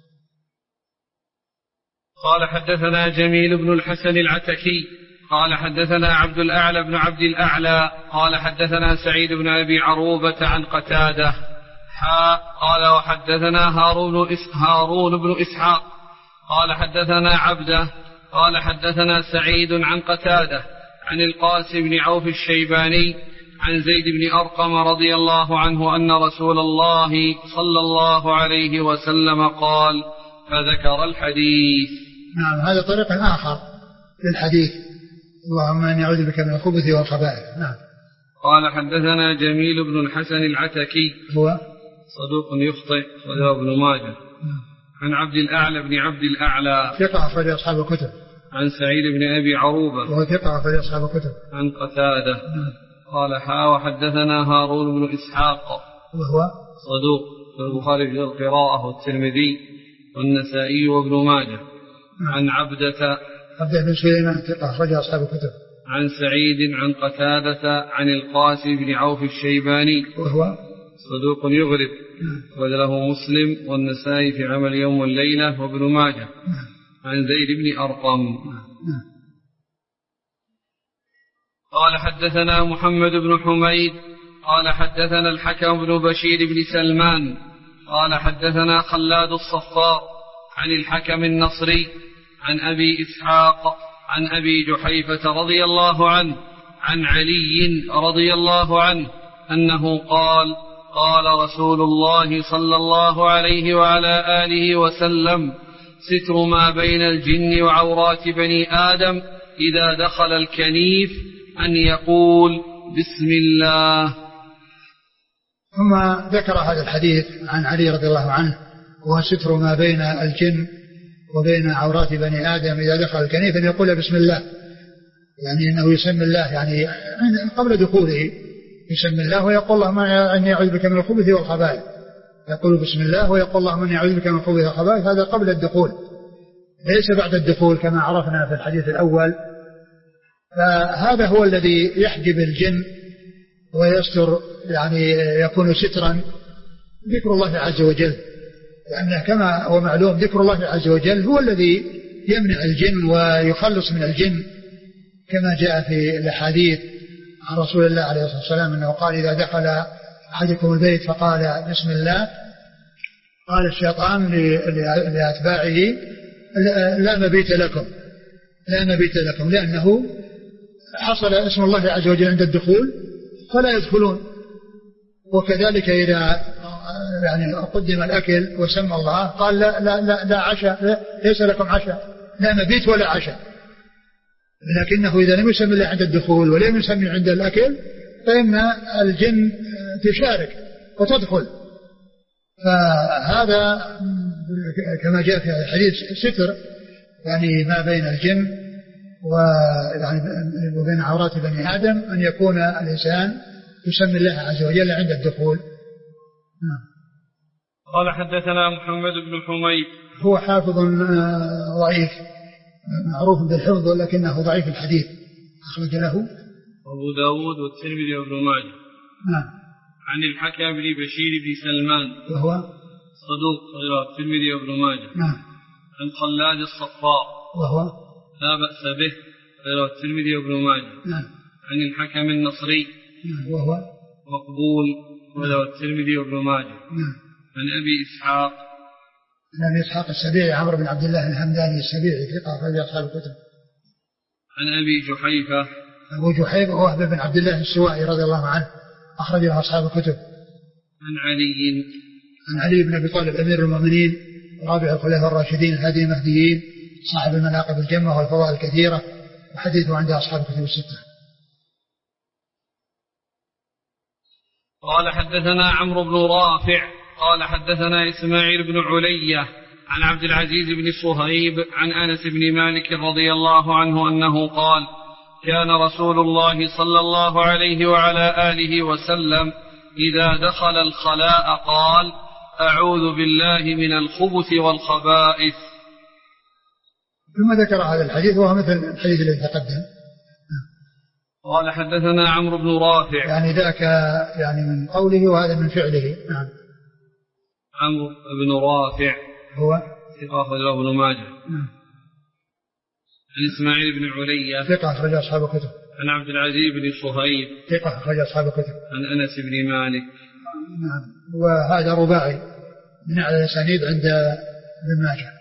قال حدثنا جميل بن الحسن العتكي قال حدثنا عبد الأعلى بن عبد الأعلى قال حدثنا سعيد بن أبي عروبة عن قتادة حاء قال وحدثنا هارون, هارون بن إسحاق قال حدثنا عبده قال حدثنا سعيد عن قتادة عن القاسم بن عوف الشيباني عن زيد بن أرقم رضي الله عنه أن رسول الله صلى الله عليه وسلم قال فذكر الحديث. نعم هذا طريق آخر للحديث. اللهم إني أعوذ بك من الخبث والخبائث. نعم. قال حدثنا جميل بن الحسن العتكي هو صدوق يخطئ وله ابن ماجه. عن عبد الأعلى بن عبد الأعلى ثقة أخرج أصحاب الكتب. عن سعيد بن أبي عروبة وهو ثقة أخرج أصحاب الكتب. عن قتادة قال حا وحدثنا هارون بن إسحاق وهو صدوق في البخاري في القراءة والترمذي والنسائي وابن ماجه. عن عبدة عبدة بن سليمان ثقة أخرج أصحاب الكتب. عن سعيد عن قتادة عن القاسم بن عوف الشيباني وهو صدوق يغرب وله مسلم والنسائي في عمل يوم والليلة وابن ماجه. عن زيد بن أرقم قال حدثنا محمد بن حميد قال حدثنا الحكم بن بشير بن سلمان قال حدثنا خلاد الصفار عن الحكم النصري عن أبي إسحاق عن أبي جحيفة رضي الله عنه عن علي رضي الله عنه أنه قال قال رسول الله صلى الله عليه وعلى آله وسلم ستر ما بين الجن وعورات بني آدم إذا دخل الكنيف أن يقول بسم الله. ثم ذكر هذا الحديث عن علي رضي الله عنه وهو ستر ما بين الجن وبين عورات بني آدم إذا دخل الكنيف أن يقول بسم الله، يعني أنه يسمي الله يعني قبل دخوله يسمي الله ويقول اللهم إني أعوذ بك من الخبث والخبائث، يقول بسم الله ويقول اللهم إني أعوذ بك من الخبث والخبائث. هذا قبل الدخول ليس بعد الدخول كما عرفنا في الحديث الأول. فهذا هو الذي يحجب الجن ويستر، يعني يكون سترا ذكر الله عز وجل، لأنه كما هو معلوم ذكر الله عز وجل هو الذي يمنع الجن ويخلص من الجن، كما جاء في الحديث عن رسول الله عليه الصلاة والسلام أنه قال إذا دخل أحدكم البيت فقال بسم الله قال الشيطان لأتباعه لا مبيت لكم لا مبيت لكم لأنه حصل اسم الله عز وجل عند الدخول فلا يدخلون. وكذلك إذا يعني قدم الأكل وسمى الله قال لا, لا, لا, لا عشاء لا ليس لكم عشاء لا مبيت ولا عشاء. لكنه إذا لم يسمى الله عند الدخول ولم يسمى عند الأكل فإن الجن تشارك وتدخل. فهذا كما جاء في الحديث ستر يعني ما بين الجن ويعني وبين عورات بني آدم أن يكون الإنسان يسمي الله عز وجل عند الدخول. قال حدثنا محمد بن حميد هو حافظ ضعيف معروف بالحفظ لكنه ضعيف الحديث أخرج له أبو داود والترمذي وابن ماجه. نعم. عن الحكم بن بشير بن سلمان وهو صدوق رواه الترمذي وابن ماجه. نعم. عن خلاد الصفار وهو لا بأس به رواه الترمذي وابن ماجه. نعم. عن الحكم النصري نعم. وهو مقبول رواه الترمذي وابن ماجه. نعم. عن أبي إسحاق عن إسحاق السبيعي عمرو بن عبد الله الهمداني السبيعي ثقة أخرج أصحاب الكتب. عن أبي جحيفة أبو جحيفة وهو بن عبد الله السوائي رضي الله عنه أخرج أصحاب الكتب. عن علي عن علي بن أبي طالب أمير المؤمنين رابع الخلفاء الراشدين الهادي المهديين صاحب المناقب الجمة والفضائل الكثيرة وحديثه عند أصحاب الكتب الستة. قال حدثنا عمرو بن رافع قال حدثنا إسماعيل بن علية عن عبد العزيز بن صهيب عن أنس بن مالك رضي الله عنه أنه قال كان رسول الله صلى الله عليه وعلى آله وسلم إذا دخل الخلاء قال أعوذ بالله من الخبث والخبائث. ثم ذكر هذا الحديث وهو مثل الحديث الذي تقدم. قال حدثنا عمرو بن رافع يعني ذاك يعني من قوله وهذا من فعله. نعم. عمرو بن رافع هو ثقة أخرج له ابن ماجه. نعم. عن إسماعيل بن علية ثقة أخرج أصحاب الكتب. عن عبد العزيز بن صهيب ثقة أخرج أصحاب الكتب. عن أنس بن مالك. نعم. وهذا رباعي من أعلى الأسانيد عند ابن ماجه.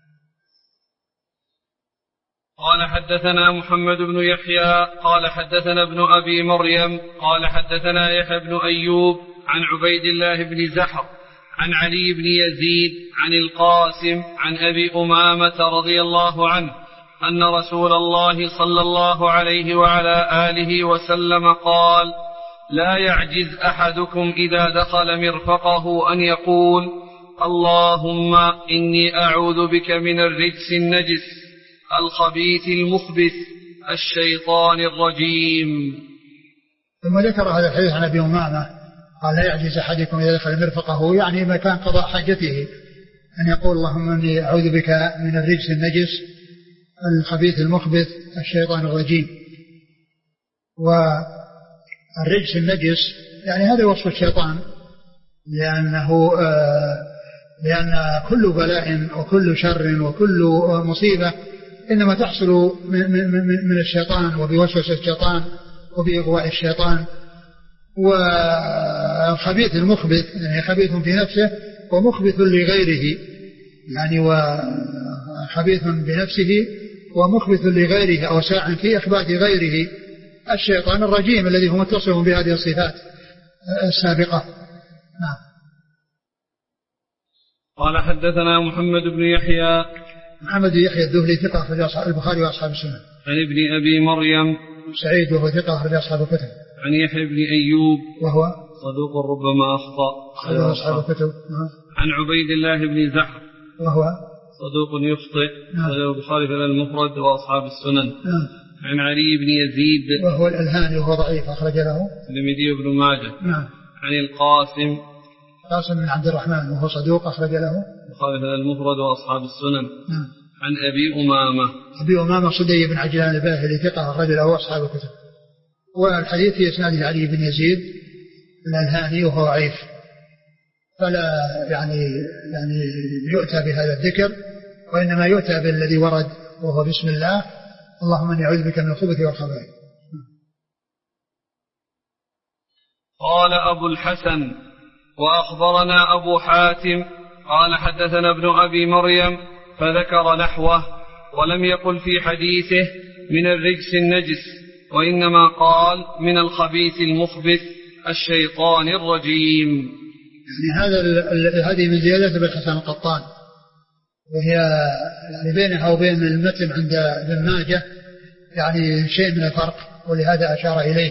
قال حدثنا محمد بن يحيى قال حدثنا ابن أبي مريم قال حدثنا يحيى بن أيوب عن عبيد الله بن زحر عن علي بن يزيد عن القاسم عن أبي أمامة رضي الله عنه أن رسول الله صلى الله عليه وعلى آله وسلم قال لا يعجز أحدكم إذا دخل مرفقه أن يقول اللهم إني أعوذ بك من الرجس النجس الخبيث المخبث الشيطان الرجيم. ثم ذكر هذا الحديث عن أبي أمامة قال لا يعجز أحدكم إذا دخل مرفقه يعني مكان قضاء حاجته أن يقول اللهم إني أعوذ بك من الرجس النجس الخبيث المخبث الشيطان الرجيم. والرجس النجس يعني هذا وصف الشيطان لأنه آه لأن كل بلاء وكل شر وكل مصيبة إنما تحصل من الشيطان وبوسوسة الشيطان وبإغواء الشيطان. والخبيث المخبث يعني خبيث في نفسه ومخبث لغيره يعني وخبيث بنفسه ومخبث لغيره أو ساع في إخبات غيره الشيطان الرجيم الذي هو متصف بهذه الصفات السابقة. نعم. قال حدثنا محمد بن يحيى محمد بن يحيى الذهلي ثقة أخرج أصحاب البخاري وأصحاب السنن. عن ابن أبي مريم سعيد وهو ثقة أخرج أصحاب الكتب. عن يحيى بن أيوب وهو صدوق ربما أخطأ أخرج أصحاب الكتب. عن عبيد الله بن زحر وهو صدوق يخطئ وله البخاري في المفرد وأصحاب السنن. نعم. عن علي بن يزيد وهو الألهاني وهو ضعيف أخرج له الترمذي وابن ماجه. نعم. عن القاسم قاسم بن عبد الرحمن وهو صدوق أخرج له البخاري في المفرد وأصحاب السنن. نعم. عن أبي أمامة أبي أمامة صدي بن عجلان الباهلي ثقة أخرج له أصحاب الكتب. والحديث في إسناده علي بن يزيد الألهاني وهو ضعيف فلا يعني يعني يؤتى بهذا الذكر وإنما يؤتى بالذي ورد وهو بسم الله اللهم إني أعوذ بك من الخبث والخبائث. قال أبو الحسن وأخبرنا أبو حاتم قال حدثنا ابن أبي مريم فذكر نحوه، ولم يقل في حديثه من الرجس النجس، وإنما قال من الخبيث المخبث الشيطان الرجيم. يعني هذا هذه من زيادة ابن حسن القطان، وهي يعني بينها وبين المتن عند ابن ماجه يعني شيء من الفرق، ولهذا أشار إليه.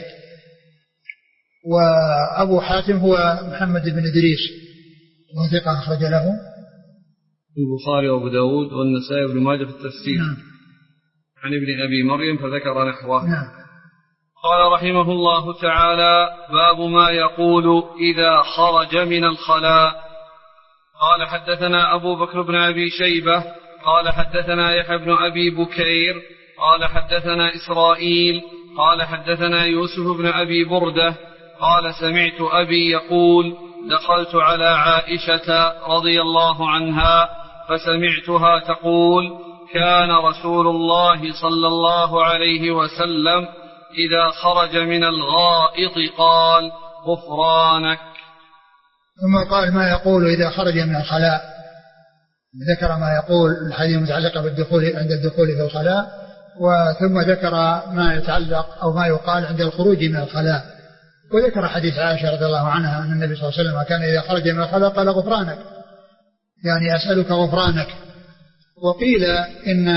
وأبو حاتم هو محمد بن إدريس وثقة أخرج له البخاري وأبو داود والنسائي وابن ماجه في التفسير. نعم. عن ابن أبي مريم فذكر نحوه. نعم. قال رحمه الله تعالى: باب ما يقول إذا خرج من الخلاء. قال حدثنا أبو بكر بن أبي شيبة قال حدثنا يحيى بن أبي بكير قال حدثنا إسرائيل قال حدثنا يوسف بن أبي بردة قال سمعت أبي يقول: دخلت على عائشة رضي الله عنها فسمعتها تقول: كان رسول الله صلى الله عليه وسلم إذا خرج من الغائط قال: غفرانك. ثم قال ما يقول إذا خرج من الخلاء، ذكر ما يقول الحديث المتعلق بالدخول عند الدخول في الخلاء، وثم ذكر ما يتعلق أو ما يقال عند الخروج من الخلاء، وذكر حديث عائشة رضي الله عنها أن النبي صلى الله عليه وسلم كان إذا خرج من الخلاء قال: غفرانك، يعني أسألك غفرانك. وقيل إن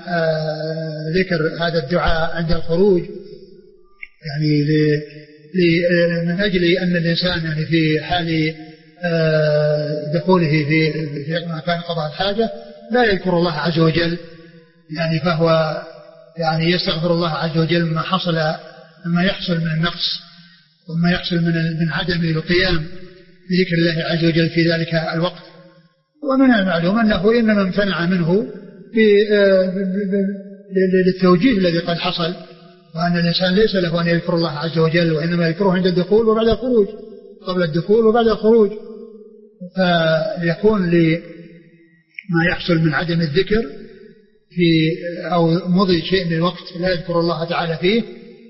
ذكر هذا الدعاء عند الخروج يعني من أجل أن الإنسان يعني في حال دخوله في في مكان قضاء الحاجة لا يذكر الله عز وجل، يعني فهو يعني يستغفر الله عز وجل مما حصل مما يحصل من النقص وما يحصل من من عدم القيام بذكر الله عز وجل في ذلك الوقت. ومن المعلوم أنه إنما امتنع منه للتوجيه الذي قد حصل، وأن الإنسان ليس له أن يذكر الله عز وجل، وإنما يذكره عند الدخول وبعد الخروج، قبل الدخول وبعد الخروج، فيكون لما يحصل من عدم الذكر في أو مضي شيء من الوقت لا يذكر الله تعالى فيه،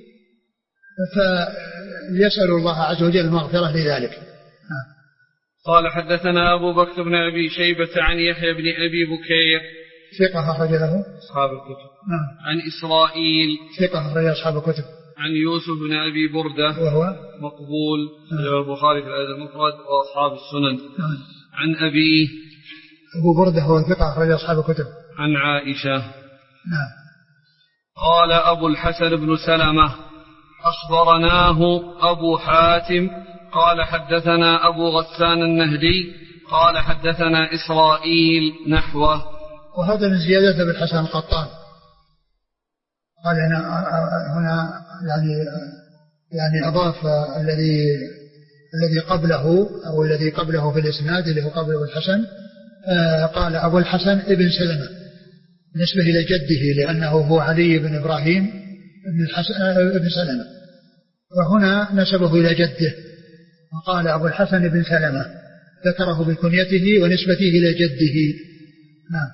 فيسأل الله عز وجل المغفرة لذلك. قال حدثنا أبو بكر بن أبي شيبة عن يحيى بن أبي بكير ثقة أخرج له أصحاب الكتب. نعم. عن إسرائيل ثقة أخرج أصحاب الكتب. عن يوسف بن أبي بردة وهو مقبول في البخاري في الأدب المفرد وأصحاب السنن. نعم. عن أبيه أبو بردة هو ثقة أخرج أصحاب الكتب. عن عائشة. نعم. قال أبو الحسن بن سلمة: أخبرناه أبو حاتم قال حدثنا أبو غسان النهدي قال حدثنا إسرائيل نحوه. وهذا من زيادة ابن حسن القطان. قال هنا هنا يعني يعني أضاف الذي الذي قبله أو الذي قبله في الإسناد اللي هو قبل أبو الحسن، قال أبو الحسن ابن سلمة نسبة إلى جده لأنه هو علي بن إبراهيم ابن الحسن ابن سلمة، وهنا نسبه إلى جده وقال أبو الحسن ابن سلمة، ذكره بكنيته ونسبته إلى جده. نعم.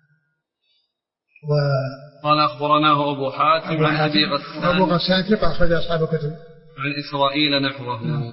و قال أخبرناه أبو حاتم عن أبي غسان أبو غسان ثقة أخرج أصحاب الكتب. عن إسرائيل نحوه. نعم.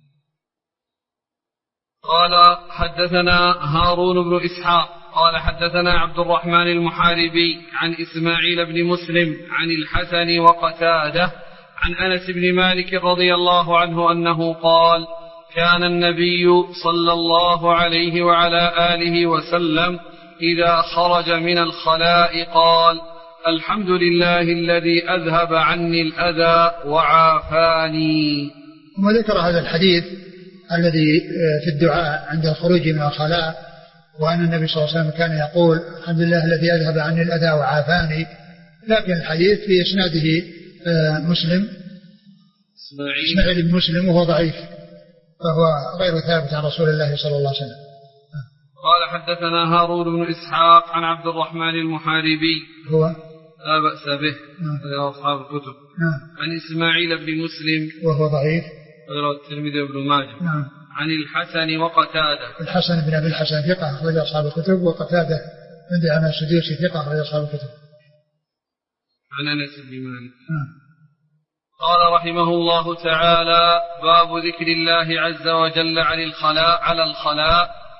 قال حدثنا هارون بن إسحاق قال حدثنا عبد الرحمن المحاربي عن إسماعيل بن مسلم عن الحسن وقتادة عن أنس بن مالك رضي الله عنه أنه قال: كان النبي صلى الله عليه وعلى آله وسلم إذا خرج من الخلاء قال: الحمد لله الذي أذهب عني الأذى وعافاني. ثم ذكر هذا الحديث الذي في الدعاء عند الخروج من الخلاء، وأن النبي صلى الله عليه وسلم كان يقول: الحمد لله الذي أذهب عني الأذى وعافاني. لكن الحديث في إسناده مسلم إسماعيل بن مسلم وهو ضعيف، فهو غير ثابت عن رسول الله صلى الله عليه وسلم. قال حدثنا هارون بن إسحاق عن عبد الرحمن المحاربي هو لا بأس به غير أصحاب الكتب. نعم. عن إسماعيل بن مسلم وهو ضعيف غير الترمذي وابن ماجه. نعم. عن الحسن وقتادة الحسن بن أبي الحسن ثقة أخرج أصحاب الكتب، وقتادة عند عن السدوسي ثقة أخرج أصحاب الكتب. عن أنس بن مالك. نعم. قال رحمه الله تعالى: باب ذكر الله عز وجل عن الخلاء على الخلاء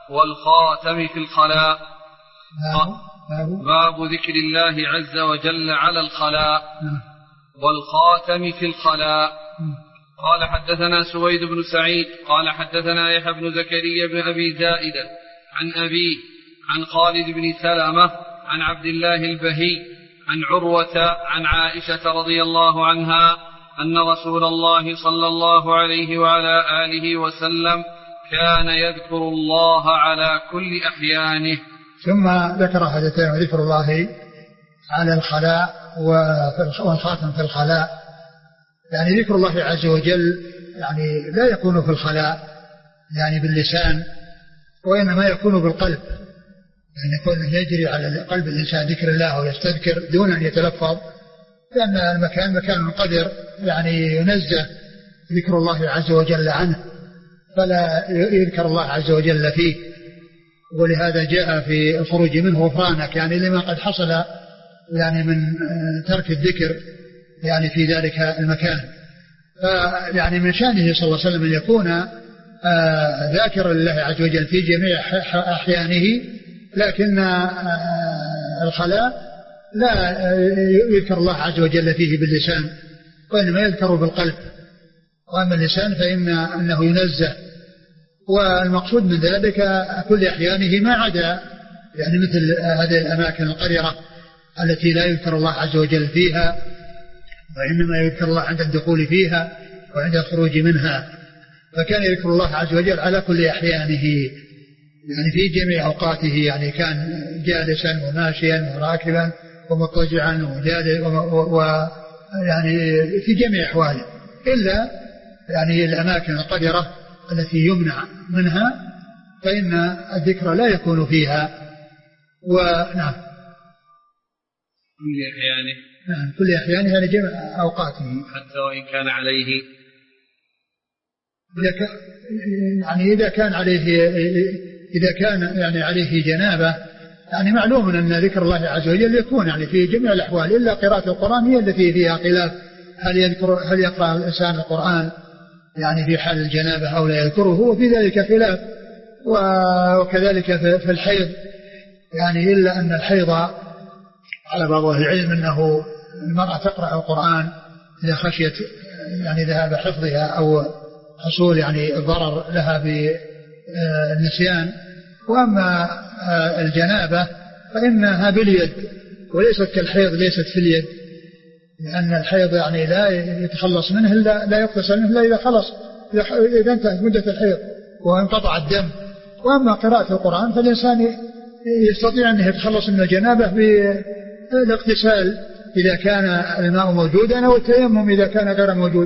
والخاتم في الخلاء. باب, باب ذكر الله عز وجل على الخلاء والخاتم في الخلاء. قال حدثنا سويد بن سعيد قال حدثنا يحيى بن زكريا بن أبي زائدة عن أبيه عن خالد بن سلمة عن عبد الله البهي عن عروة عن عائشة رضي الله عنها أن رسول الله صلى الله عليه وعلى آله وسلم كان يذكر الله على كل أحيانه. ثم ذكر حدثين: ذكر الله على الخلاء والخاتم في الخلاء. يعني ذكر الله عز وجل يعني لا يكون في الخلاء يعني باللسان، وإنما يكون بالقلب، يعني يكون يجري على قلب الإنسان ذكر الله ويستذكر دون أن يتلفظ، لأن المكان مكان قدر يعني ينزه ذكر الله عز وجل عنه، فلا يذكر الله عز وجل فيه. ولهذا جاء في الخروج منه غفرانك، يعني لما قد حصل يعني من ترك الذكر يعني في ذلك المكان. فيعني من شأنه صلى الله عليه وسلم أن يكون ذاكرا لله عز وجل في جميع أحيانه، لكن الخلاء لا يذكر الله عز وجل فيه باللسان، وإنما يذكر بالقلب. وأما اللسان فإن أنه ينزه، والمقصود من ذلك كل أحيانه ما عدا يعني مثل هذه الأماكن القذرة التي لا يذكر الله عز وجل فيها، وإنما يذكر الله عند الدخول فيها وعند الخروج منها. فكان يذكر الله عز وجل على كل أحيانه، يعني في جميع أوقاته، يعني كان جالسا وماشيا وراكبا ومضطجعا ويعني في جميع أحواله، إلا يعني الأماكن القذرة التي يمنع منها فإن الذكر لا يكون فيها. ونعم كل أحيانه، نعم كل أحيانه يعني جميع أوقاته، حتى وإن كان عليه يعني إذا كان عليه إذا كان يعني عليه جنابة، يعني معلوم أن ذكر الله عز وجل يكون يعني في جميع الأحوال، إلا قراءة القرآن هي التي فيها خلاف، هل يذكر هل يقرأ الإنسان القرآن يعني في حال الجنابة أو لا يذكره، وفي ذلك خلاف. وكذلك في الحيض، يعني إلا أن الحيض على بعض أهل العلم أنه المرأة تقرأ القرآن إذا خشيت يعني ذهاب حفظها أو حصول يعني الضرر لها بالنسيان. وأما الجنابة فإنها باليد وليست كالحيض، ليست في اليد، لأن الحيض يعني لا يتخلص منه إلا لا يغتسل منه إلا إذا خلص إذا انتهت مدة الحيض وانقطع الدم. وأما قراءة القرآن فالإنسان يستطيع أن يتخلص من الجنابة بالاغتسال إذا كان الماء موجودا، أو التيمم إذا كان غير موجود.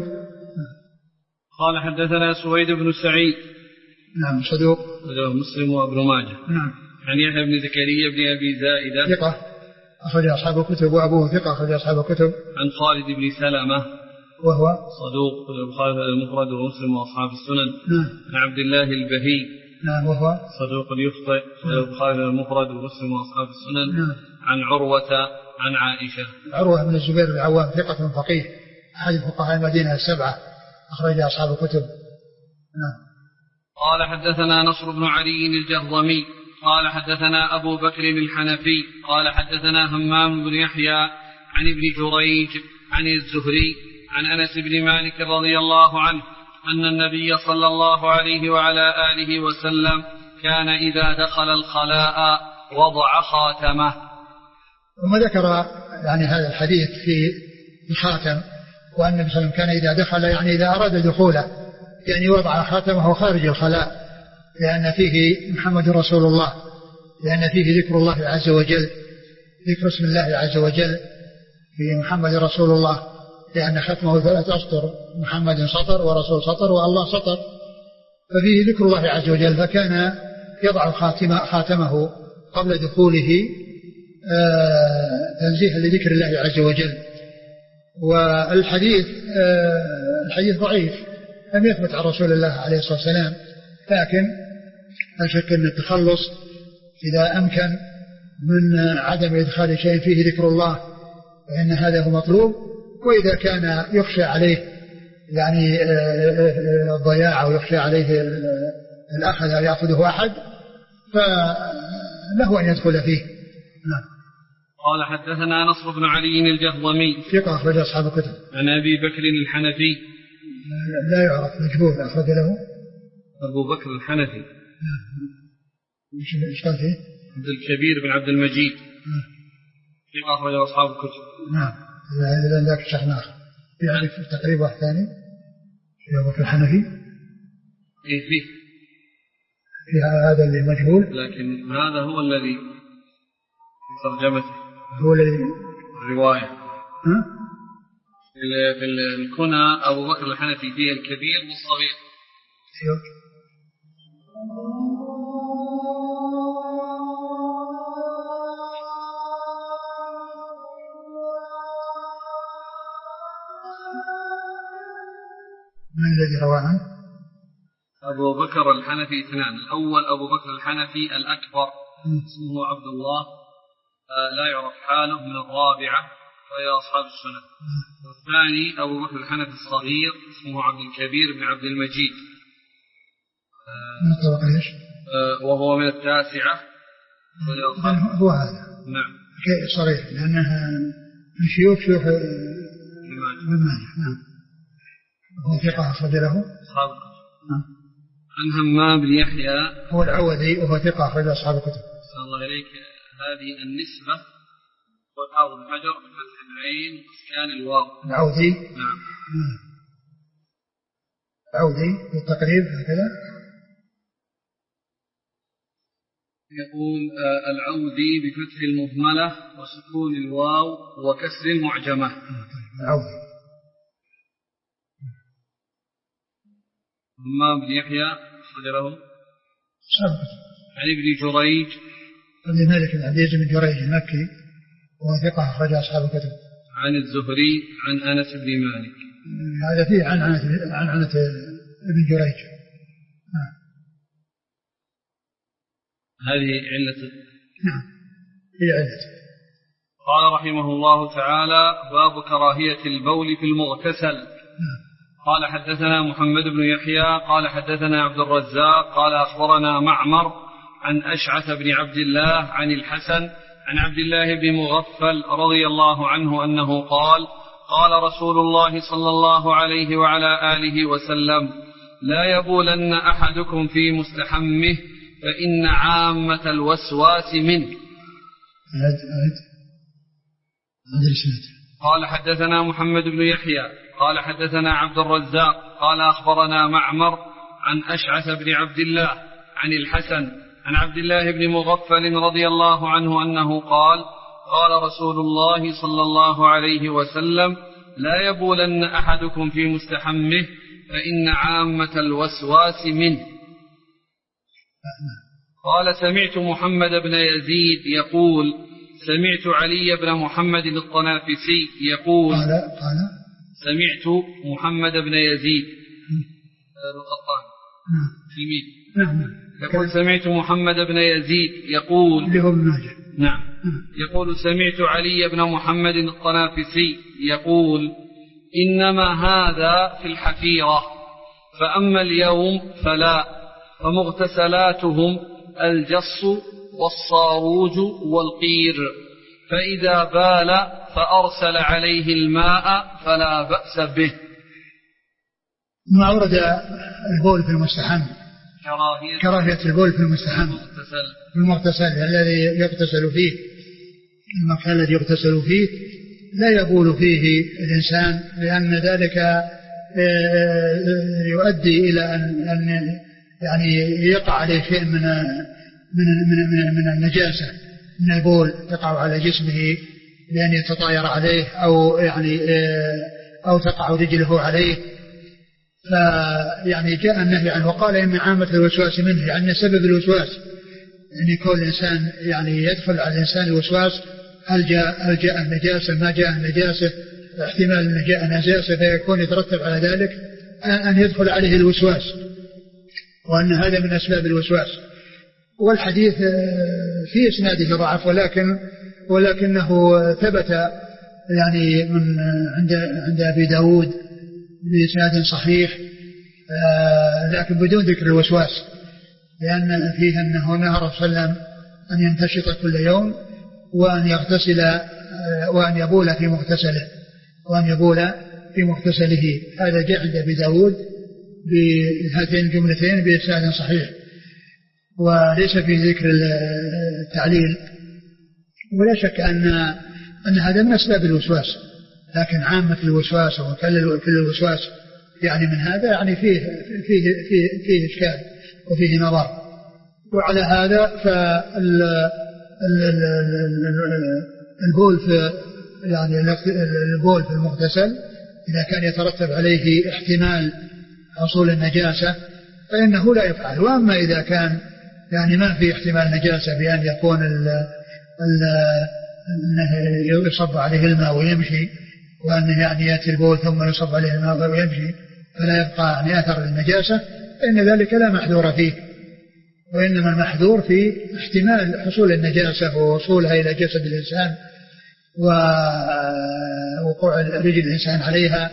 قال حدثنا سويد بن سعيد، نعم صدوق، مسلم وابن ماجه، نعم، عن يحيى بن زكريا بن أبي زائدة ثقة أخرج أصحاب الكتب، وأبوه ثقة أخرج أصحاب الكتب، عن خالد بن سلمة وهو صدوق البخاري المفرد ومسلم وأصحاب السنن، نعم، عن عبد الله البهي، نعم، وهو صدوق يخطئ، البخاري المفرد ومسلم وأصحاب السنن، نعم، عن عروة عن عائشة. عروة بن الزبير العوام ثقة فقيه أحد فقهاء المدينة السبعة أخرج أصحاب الكتب. نعم. قال حدثنا نصر بن علي الجهضمي قال حدثنا أبو بكر الحنفي قال حدثنا همام بن يحيى عن ابن جريج عن الزهري عن أنس بن مالك رضي الله عنه أن النبي صلى الله عليه وعلى آله وسلم كان إذا دخل الخلاء وضع خاتمه. ثم ذكر يعني هذا الحديث في الخاتم، وأن النبي صلى الله عليه وسلم كان إذا دخل يعني إذا أراد دخوله يعني وضع خاتمه خارج الخلاء، لأن فيه محمد رسول الله، لأن فيه ذكر الله عز وجل، ذكر اسم الله عز وجل في محمد رسول الله، لأن ختمه ثلاث أسطر، محمد سطر ورسول سطر والله سطر، ففيه ذكر الله عز وجل، فكان يضع خاتمه قبل دخوله تنزيها لذكر الله عز وجل. والحديث الحديث ضعيف لم يثبت عن رسول الله عليه الصلاة والسلام، لكن لا شك أن التخلص إذا أمكن من عدم إدخال شيء فيه ذكر الله فإن هذا هو مطلوب. وإذا كان يخشى عليه يعني الضياع أو يخشى عليه الأخذ أو يأخذه أحد فله أن يدخل فيه. نعم. قال حدثنا نصر بن علي الجهضمي ثقة أخرج أصحاب الكتب. عن أبي بكر الحنفي لا يعرف مجهول أخرج له أبو بكر الحنفي. إيش قال فيه؟ عبد الكبير بن عبد المجيد. ثقة أخرج أصحاب الكتب. نعم. إذا ذاك شيخ آخر يعني في تقريب واحد ثاني في أبو بكر الحنفي. إيه فيه في هذا اللي مجهول، لكن هذا هو الذي في ترجمته هو الذي الرواية. ها؟ في الكنى أبو بكر الحنفي فيه الكبير والصغير. من الذي روى عنه؟ أبو بكر الحنفي اثنان، الأول أبو بكر الحنفي الأكبر اسمه عبد الله لا يعرف حاله من الرابعة وهي أصحاب السنة. والثاني أبو بكر الحنفي الصغير اسمه عبد الكبير بن عبد المجيد وهو من التاسعة. هو هذا. نعم. صريح لأنها من شيوخ شيوخ ابن ماجه. نعم. هو ثقة أخرج له أصحاب. نعم. عن همام بن يحيى هو العوذي وهو ثقة أخرج أصحاب الكتب. صلى الله عليك. هذه النسبة وحافظ بن حجر بفتح العين وإسكان الواو. العوذي. نعم. العوذي بالتقريب هكذا يقول العوذي بفتح المهملة وسكون الواو وكسر المعجمة. العوذي. همام بن يحيى صدره سبق عن ابن جريج عن مالك بن عبد العزيز بن جريج المكي وهو ثقة أخرج أصحاب الكتب. عن الزهري عن أنس بن مالك. هذا فيه عن عنة عن عنة ابن جريج. نعم. هذه علة. نعم هي علة. قال رحمه الله تعالى باب كراهية البول في المغتسل. نعم. قال حدثنا محمد بن يحيى قال حدثنا عبد الرزاق قال أخبرنا معمر عن أشعث بن عبد الله عن الحسن عن عبد الله بن مغفل رضي الله عنه أنه قال قال رسول الله صلى الله عليه وعلى آله وسلم لا يبولن أحدكم في مستحمه فإن عامة الوسواس منه. قال حدثنا محمد بن يحيى قال حدثنا عبد الرزاق قال أخبرنا معمر عن أشعث بن عبد الله عن الحسن عن عبد الله بن مغفل رضي الله عنه أنه قال قال رسول الله صلى الله عليه وسلم لا يبولن أحدكم في مستحمه فإن عامة الوسواس منه. قال سمعت محمد بن يزيد يقول سمعت علي بن محمد الطنافسي يقول قال قال سمعت محمد بن يزيد القطان تلميذ يقول سمعت محمد بن يزيد يقول نعم يقول سمعت علي بن محمد الطنافسي يقول إنما هذا في الحفيرة فأما اليوم فلا فمغتسلاتهم الجص والصاروج والقير فإذا بال فأرسل عليه الماء فلا بأس به. ما ورد البول في المستحم كراهية, كراهية البول في المستحم في المغتسل الذي يغتسل فيه المكان الذي يغتسل فيه لا يبول فيه الإنسان لأن ذلك يؤدي إلى أن يعني يقع عليه شيء من من من من النجاسة من البول تقع على جسمه لأن يتطاير عليه أو يعني أو تقع رجله عليه فيعني جاء النهي عنه وقال إن عامة الوسواس منه يعني سبب الوسواس يعني يكون الإنسان يعني يدخل على الإنسان الوسواس هل جاء هل جاء النجاسة ما جاء النجاسة احتمال أن جاء نجاسة فيكون يترتب على ذلك أن يدخل عليه الوسواس وأن هذا من أسباب الوسواس. والحديث في إسناده ضعف ولكن ولكنه ثبت يعني من عند عند أبي داود بإسناد صحيح لكن بدون ذكر الوسواس لأن فيه أنه نهى صلى الله عليه وسلم أن ينتشط كل يوم وأن يغتسل وأن يبول في مغتسله وأن يبول في مغتسله. هذا جاء عند أبي داود بهاتين الجملتين بإسناد صحيح، وليس في ذكر التعليل. ولا شك أن أن هذا من أسباب الوسواس، لكن عامة الوسواس وكل الوسواس يعني من هذا يعني فيه فيه فيه, فيه إشكال وفيه نظر. وعلى هذا فالبول في يعني البول في المغتسل إذا كان يترتب عليه احتمال حصول النجاسة فإنه لا يفعل. وأما إذا كان يعني ما في احتمال نجاسة بأن يكون ال ال يصب عليه الماء ويمشي، وأن يعني يأتي البول ثم يصب عليه الماء ويمشي فلا يبقى يعني أثر النجاسة، فإن ذلك لا محذور فيه، وإنما المحذور في احتمال حصول النجاسة ووصولها إلى جسد الإنسان ووقوع رجل الإنسان عليها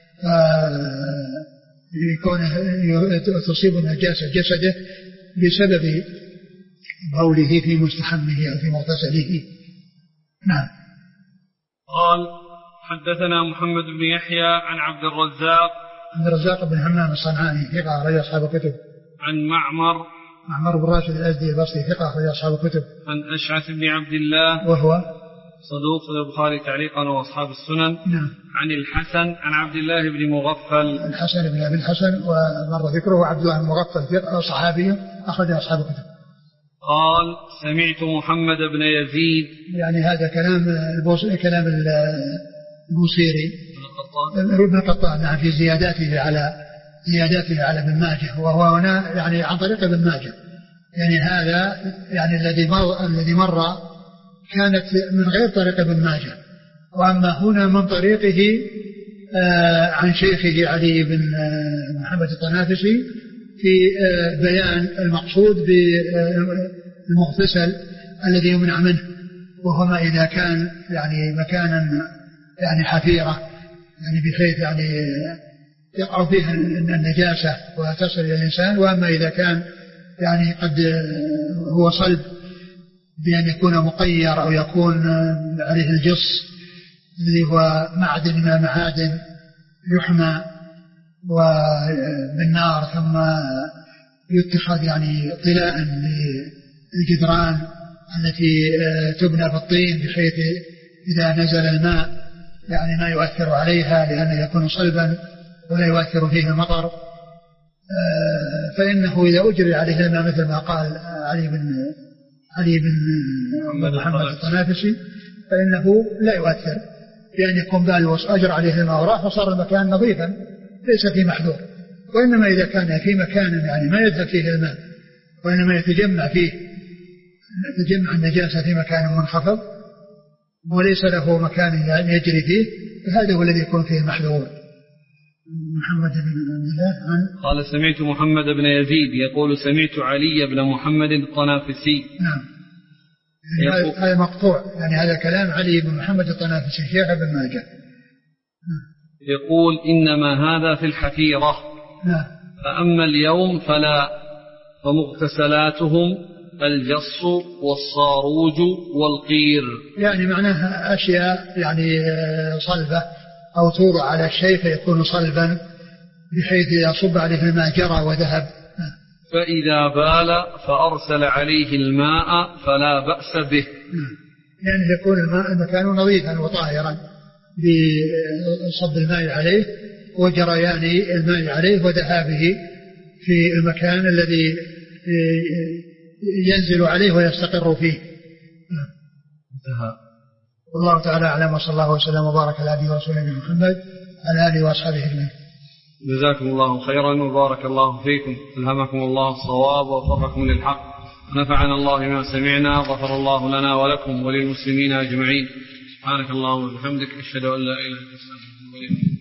يكون تصيب النجاسة جسده بسبب بوله في مستحمه أو في مغتسله. نعم. قال حدثنا محمد بن يحيى عن عبد الرزاق عبد الرزاق بن همام الصنعاني ثقة أخرج أصحاب الكتب. عن معمر معمر بن راشد الأزدي البصري ثقة أخرج أصحاب الكتب. عن أشعث بن عبد الله وهو صدوق البخاري تعليقا وأصحاب السنن. نعم. عن الحسن عن عبد الله بن مغفل الحسن بن أبي الحسن ومر ذكره عبد الله بن مغفل صحابي أخرج أصحاب الكتب. قال سمعت محمد بن يزيد، يعني هذا كلام كلام البوصيري ابن القطان نعم في زياداته على زياداته على ابن ماجه، وهو هنا يعني عن طريق ابن ماجه، يعني هذا يعني الذي مر الذي مر كانت من غير طريق ابن ماجه، وأما هنا من طريقه آه عن شيخه علي بن آه محمد الطنافسي في آه بيان المقصود بالمغتسل الذي يمنع منه، وهو ما إذا كان يعني مكانا يعني حفيرة يعني بحيث يعني يقع فيه النجاسة وتصل إلى الإنسان، وأما إذا كان يعني قد هو صلب بأن يكون مقير أو يكون عليه الجص الذي هو معدن من معادن يحمى بالنار ثم يتخذ يعني طلاء للجدران التي تبنى بالطين بحيث إذا نزل الماء يعني ما يؤثر عليها لأنه يكون صلبا ولا يؤثر فيه المطر، فإنه إذا أجري عليه الماء مثل ما قال علي بن علي بن محمد الطنافسي فإنه لا يؤثر، لأن يكون بالوص أجر عليه الماء وراح وصار المكان نظيفا ليس فيه محذور. وإنما إذا كان في مكان يعني ما يذهب فيه الماء وإنما يتجمع فيه يتجمع النجاسة في مكان منخفض وليس له مكان يعني يجري فيه، فهذا هو الذي يكون فيه المحذور. محمد بن الله عن قال سمعت محمد بن يزيد يقول سمعت علي بن محمد الطنافسي. نعم. يعني هذا مقطوع، يعني هذا كلام علي بن محمد الطنافسي شيخ ابن ماجه. يقول إنما هذا في الحفيرة. نعم. فأما اليوم فلا، فمغتسلاتهم الجص والصاروج والقير، يعني معناها أشياء يعني صلبة أو توضع على الشيء فيكون صلبا بحيث يصب عليه الماء جرى وذهب. فإذا بال فأرسل عليه الماء فلا بأس به، يعني يكون الماء المكان نظيفا وطاهرا بصب الماء عليه وجريان الماء عليه وذهابه في المكان الذي ينزل عليه ويستقر فيه. انتهى. والله تعالى أعلم، وصلى الله وسلم وبارك على عبده ورسوله محمد على آله وأصحابه أجمعين. جزاكم الله خيرا وبارك الله فيكم، ألهمكم الله الصواب ووفقكم للحق، نفعنا الله ما سمعنا، غفر الله لنا ولكم وللمسلمين أجمعين. سبحانك اللهم وبحمدك، أشهد أن لا إله إلا أنت.